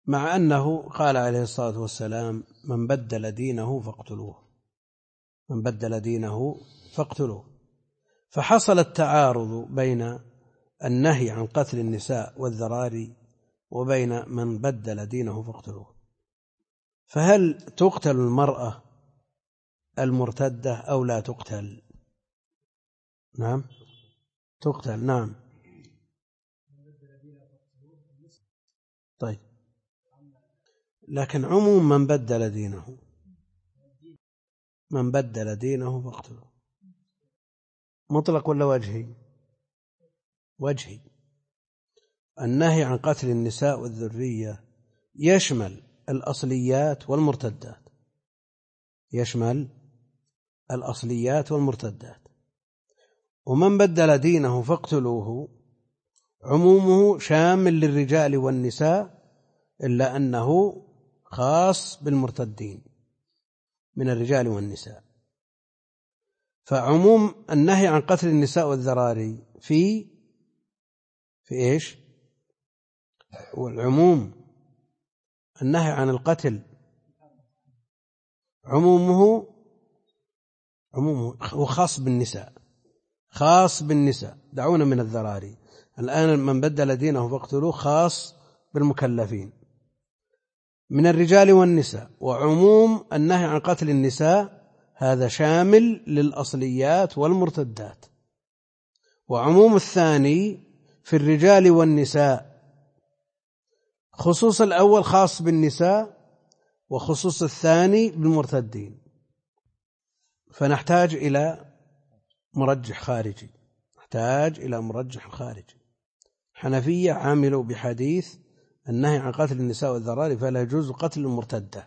مع أنه قال عليه الصلاة والسلام من بدل دينه فاقتلوه، من بدل دينه فاقتلوه. فحصل التعارض بين النهي عن قتل النساء والذراري وبين من بدل دينه فاقتلوه. فهل تقتل المرأة المرتدة أو لا تقتل؟ نعم تقتل، نعم. طيب، لكن عموم من بدل دينه، من بدل دينه فاقتلوه، مطلق ولا وجهي؟ وجهي. النهي عن قتل النساء والذرية يشمل الأصليات والمرتدات، يشمل الأصليات والمرتدات. ومن بدل دينه فاقتلوه عمومه شامل للرجال والنساء، إلا أنه خاص بالمرتدين من الرجال والنساء. فعموم النهي عن قتل النساء والذراري في إيش؟ والعموم النهي عن القتل عمومه هو خاص بالنساء، خاص بالنساء، دعونا من الذراري. الآن من بدل دينه فاقتلوه خاص بالمكلفين من الرجال والنساء. وعموم النهي عن قتل النساء هذا شامل للأصليات والمرتدات. وعموم الثاني في الرجال والنساء، خصوص الأول خاص بالنساء وخصوص الثاني بالمرتدين. فنحتاج إلى مرجح خارجي، نحتاج إلى مرجح خارجي. حنفية عاملوا بحديث النهي عن قتل النساء والذراري فلا يجوز قتل المرتدة،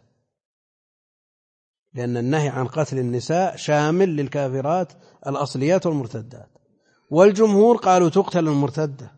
لأن النهي عن قتل النساء شامل للكافرات الأصليات والمرتدات. والجمهور قالوا تقتل المرتدة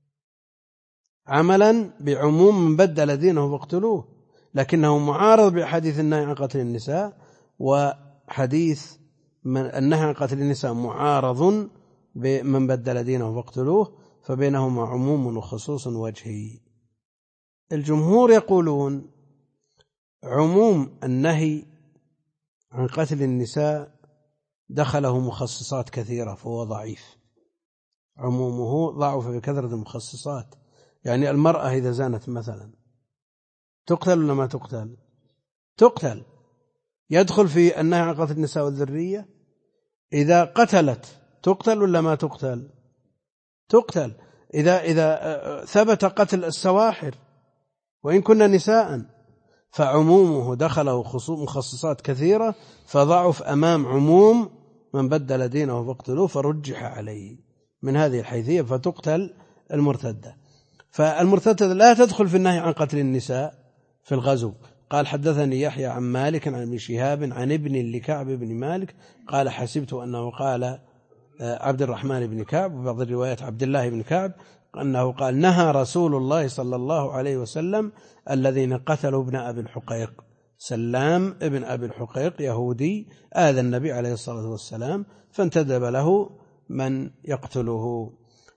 عملا بعموم من بدل دينه فاقتلوه، لكنه معارض بحديث النهي عن قتل النساء، وحديث النهي عن قتل النساء معارض بمن بدل دينه فاقتلوه، فبينهما عموم وخصوص وجهي. الجمهور يقولون عموم النهي عن قتل النساء دخله مخصصات كثيرة فهو ضعيف، عمومه ضعف بكثرة المخصصات. يعني المرأة إذا زانت مثلا تقتل ولا ما تقتل؟ تقتل، يدخل في النهي عن قتل النساء والذرية. إذا قتلت تقتل ولا ما تقتل؟ تقتل. إذا ثبت قتل السواحر وإن كنا نساء فعمومه دخله مخصصات كثيرة فضعف أمام عموم من بدل دينه فاقتلوه، فرجح عليه من هذه الحيثية، فتقتل المرتدة. فالمرتدة لا تدخل في النهي عن قتل النساء في الغزو. قال حدثني يحيى عن مالك عن ابن شهاب عن ابن لكعب بن مالك قال حسبت أنه قال عبد الرحمن بن كعب، وبعض الروايات عبد الله بن كعب، أنه قال نهى رسول الله صلى الله عليه وسلم الذين قتلوا ابن أبي الحقيق. سلام ابن أبي الحقيق يهودي آذى النبي عليه الصلاة والسلام فانتدب له من يقتله.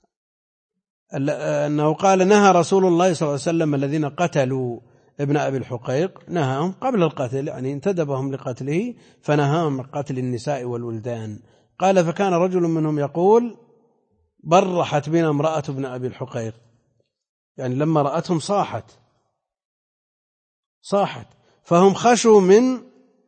أنه قال نهى رسول الله صلى الله عليه وسلم الذين قتلوا ابن أبي الحقيق، نهاهم قبل القتل، يعني انتدبهم لقتله فنهاهم قتل النساء والولدان. قال فكان رجل منهم يقول برحت بنا امرأة ابن أبي الحقيق، يعني لما رأتهم صاحت، فهم خشوا من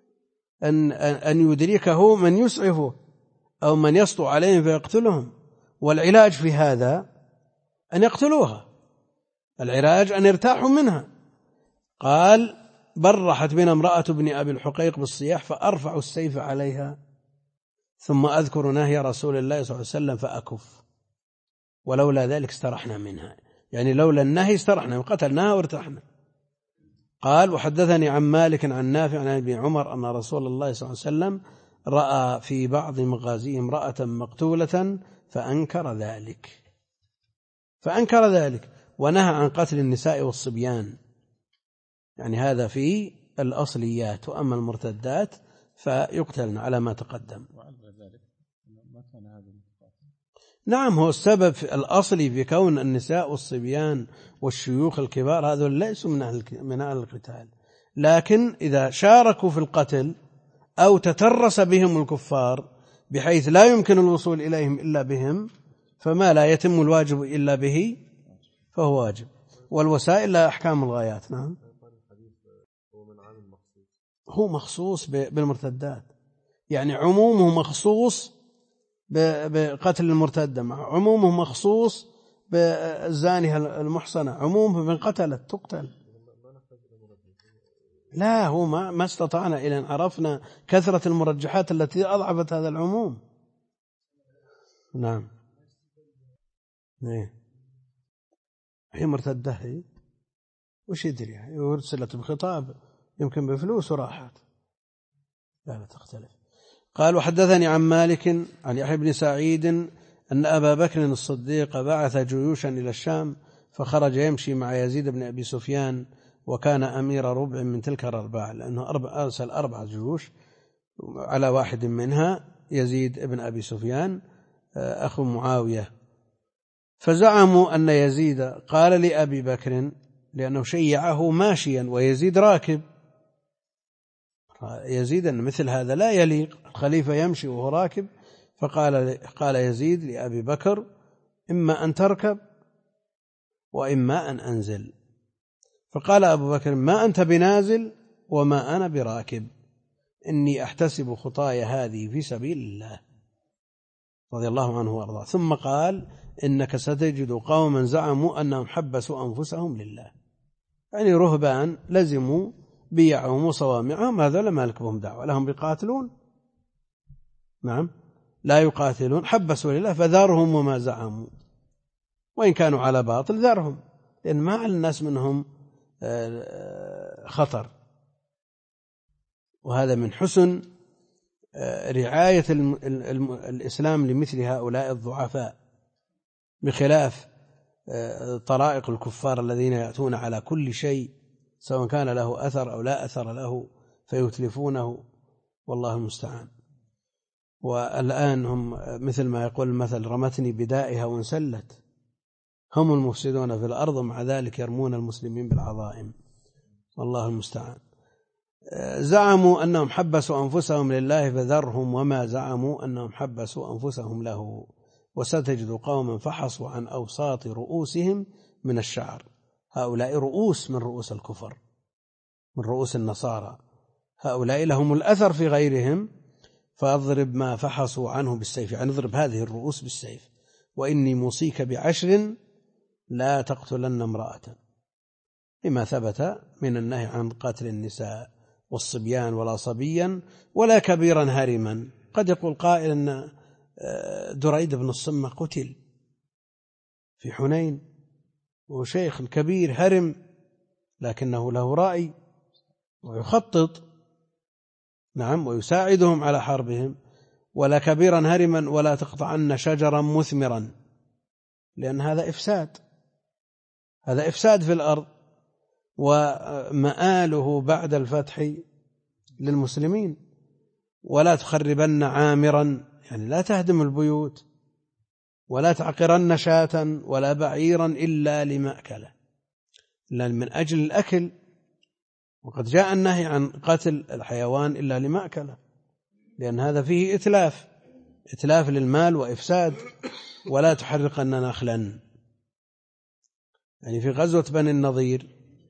أن يدركه من يسعفه أو من يسطو عليهم فيقتلهم. والعلاج في هذا أن يقتلوها، العلاج أن يرتاحوا منها. قال برحت بنا امرأة ابن أبي الحقيق بالصياح فأرفع السيف عليها ثم أذكر نهي رسول الله صلى الله عليه وسلم فأكف، ولولا ذلك استرحنا منها، يعني لولا النهي استرحنا وقتلناها وارتحنا. قال وحدثني عن مالك عن نافع عن ابن عمر أن رسول الله صلى الله عليه وسلم رأى في بعض مغازيه امرأة مقتولة فأنكر ذلك ونهى عن قتل النساء والصبيان، يعني هذا في الأصليات. وأما المرتدات فيقتلن على ما تقدم. نعم، هو السبب الأصلي في كون النساء والصبيان والشيوخ الكبار هذول ليسوا من أهل القتال، لكن إذا شاركوا في القتل أو تترس بهم الكفار بحيث لا يمكن الوصول إليهم إلا بهم، فما لا يتم الواجب إلا به فهو واجب، والوسائل لها أحكام الغايات. نعم، هو مخصوص بالمرتدات، يعني عمومه مخصوص بقتل المرتدة، مع عمومه مخصوص بالزانية المحصنة، عمومه من قتلت تقتل. لا، هو ما استطعنا إلى أن عرفنا كثرة المرجحات التي أضعفت هذا العموم. نعم، هي مرتدة، هي وش يدري، ارسلت بخطاب يمكن بفلوس وراحت، لا تختلف. قال وحدثني عن مالك عن يحيى بن سعيد أن أبا بكر الصديق بعث جيوشا إلى الشام، فخرج يمشي مع يزيد بن أبي سفيان، وكان أمير ربع من تلك الأرباع، لأنه أرسل 4 جيوش، على واحد منها يزيد بن أبي سفيان أخو معاوية. فزعموا أن يزيد قال لأبي بكر، لأنه شيعه ماشيا ويزيد راكب، يزيد أن مثل هذا لا يليق، الخليفة يمشي وهو راكب. قال يزيد لأبي بكر إما أن تركب وإما أن أنزل. فقال أبو بكر ما أنت بنازل وما أنا براكب، إني أحتسب خطايا هذه في سبيل الله، رضي الله عنه وارضاه. ثم قال إنك ستجد قوما زعموا أنهم حبسوا أنفسهم لله، يعني رهبان لزموا بيعهم وصوامعهم، هذا لما لك بهم دعوة، لهم بيقاتلون؟ نعم، لا يقاتلون، حبسوا لله، فذرهم وما زعموا، وإن كانوا على باطل ذرهم، لأن ما على الناس منهم خطر. وهذا من حسن رعاية الإسلام لمثل هؤلاء الضعفاء، بخلاف طرائق الكفار الذين يأتون على كل شيء سواء كان له أثر أو لا أثر له فيتلفونه، والله المستعان. والآن هم مثل ما يقول المثل رمتني بدائها وانسلت، هم المفسدون في الأرض، مع ذلك يرمون المسلمين بالعظائم، والله المستعان. زعموا أنهم حبسوا أنفسهم لله فذرهم وما زعموا أنهم حبسوا أنفسهم له، وستجد قوما فحصوا عن أوساط رؤوسهم من الشعر، هؤلاء رؤوس من رؤوس الكفر، من رؤوس النصارى، هؤلاء لهم الأثر في غيرهم، فأضرب ما فحصوا عنه بالسيف، يعني اضرب هذه الرؤوس بالسيف، وإني موصيك ب10 لا تقتلن امرأة، لما ثبت من النهي عن قتل النساء والصبيان ولا صبيا ولا كبيرا هرما. قد يقول قائل أن دريد بن الصمة قتل في حنين، وشيخ كبير هرم، لكنه له رأي ويخطط، نعم، ويساعدهم على حربهم. ولا كبيرا هرما ولا تقطعن شجرا مثمرا، لأن هذا إفساد، هذا إفساد في الأرض، ومآله بعد الفتح للمسلمين. ولا تخربن عامرا، يعني لا تهدم البيوت، ولا تعقرن شاة ولا بعيرا إلا لمأكله، لأن من أجل الأكل، وقد جاء النهي عن قتل الحيوان إلا لمأكله، لأن هذا فيه إتلاف للمال وإفساد. ولا تحرقن نخلا، يعني في غزوة بني النضير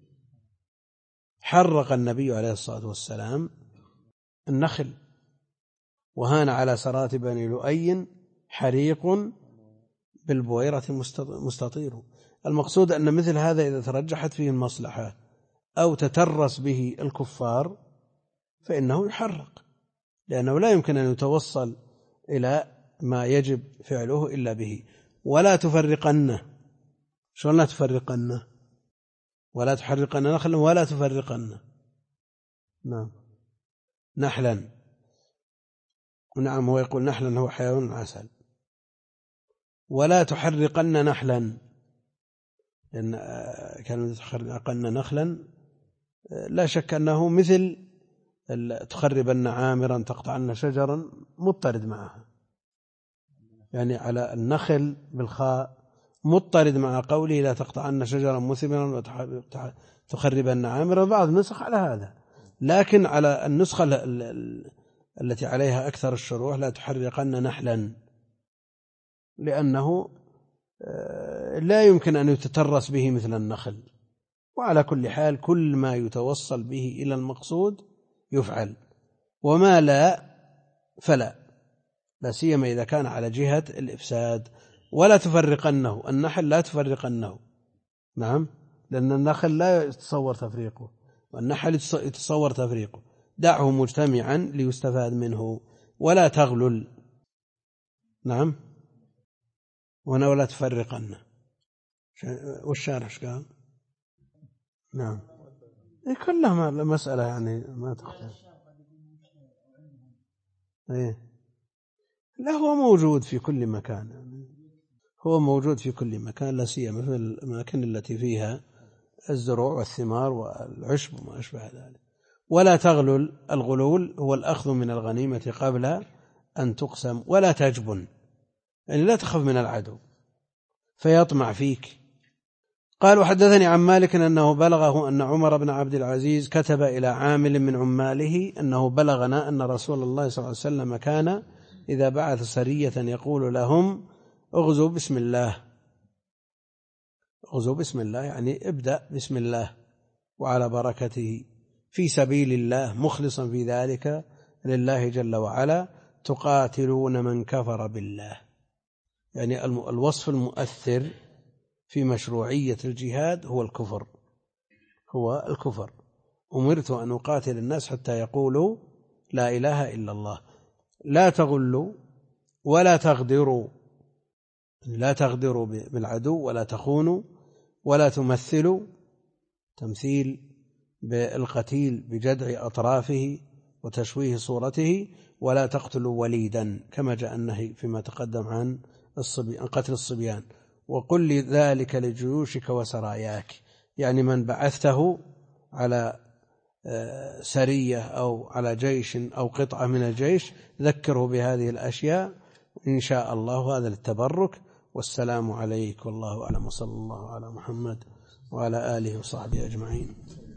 حرق النبي عليه الصلاة والسلام النخل، وهان على سرات بني لؤي حريق بالبويرة مستطير. المقصود أن مثل هذا إذا ترجحت فيه المصلحة أو تترس به الكفار فإنه يحرق، لأنه لا يمكن أن يتوصل إلى ما يجب فعله إلا به. ولا تفرقنه، شلون لا تفرقنه؟ ولا تحرقن نخلا ولا تفرقنه، نعم، نحلا، ونعم هو يقول نحلا هو حيوان العسل. ولا تحرقن نحلا، لأن كان تحرقن نخلا لا شك أنه مثل تخربن عامرا تقطعن شجرا، مضطرد معها. يعني على النخل بالخاء، مضطرد مع قوله لا تقطعن شجرا مثمرا وتخربن عامرا، بعض النسخ على هذا، لكن على النسخة التي عليها أكثر الشروح لا تحرقن نحلا، لأنه لا يمكن أن يتترس به مثل النخل. وعلى كل حال كل ما يتوصل به إلى المقصود يفعل، وما لا فلا، لا سيما إذا كان على جهة الإفساد. ولا تفرقنه، النحل لا تفرقنه، نعم، لأن النخل لا يتصور تفريقه والنحل يتصور تفريقه، دعه مجتمعا ليستفاد منه، ولا تغلل، نعم، ولا تفرقنه. والشارح قال نعم، كلها مسألة يعني ما تختلف. لا هو موجود في كل مكان، يعني هو موجود في كل مكان، لا سيما في الأماكن التي فيها الزروع والثمار والعشب وما أشبه ذلك. ولا تغلل، الغلول هو الأخذ من الغنيمة قبل أن تقسم. ولا تجبن، يعني لا تخف من العدو فيطمع فيك. قال وحدثني عن مالك أنه بلغه أن عمر بن عبد العزيز كتب إلى عامل من عماله أنه بلغنا أن رسول الله صلى الله عليه وسلم كان إذا بعث سرية يقول لهم اغزوا بسم الله، اغزوا بسم الله يعني ابدأ بسم الله وعلى بركته في سبيل الله مخلصا في ذلك لله جل وعلا، تقاتلون من كفر بالله. يعني الوصف المؤثر في مشروعية الجهاد هو الكفر، هو الكفر. أمرت أن أقاتل الناس حتى يقولوا لا إله إلا الله. لا تغلوا ولا تغدروا، لا تغدروا بالعدو، ولا تخونوا، ولا تمثلوا، تمثيل بالقتيل بجدع أطرافه وتشويه صورته، ولا تقتلوا وليدا كما جاء النهي فيما تقدم عن قتل الصبيان. وقل لي ذلك لجيوشك وسراياك، يعني من بعثته على سرية أو على جيش أو قطعة من الجيش ذكره بهذه الأشياء إن شاء الله، هذا للتبرك. والسلام عليك والله أعلم، وصلى الله على محمد وعلى آله وصحبه أجمعين.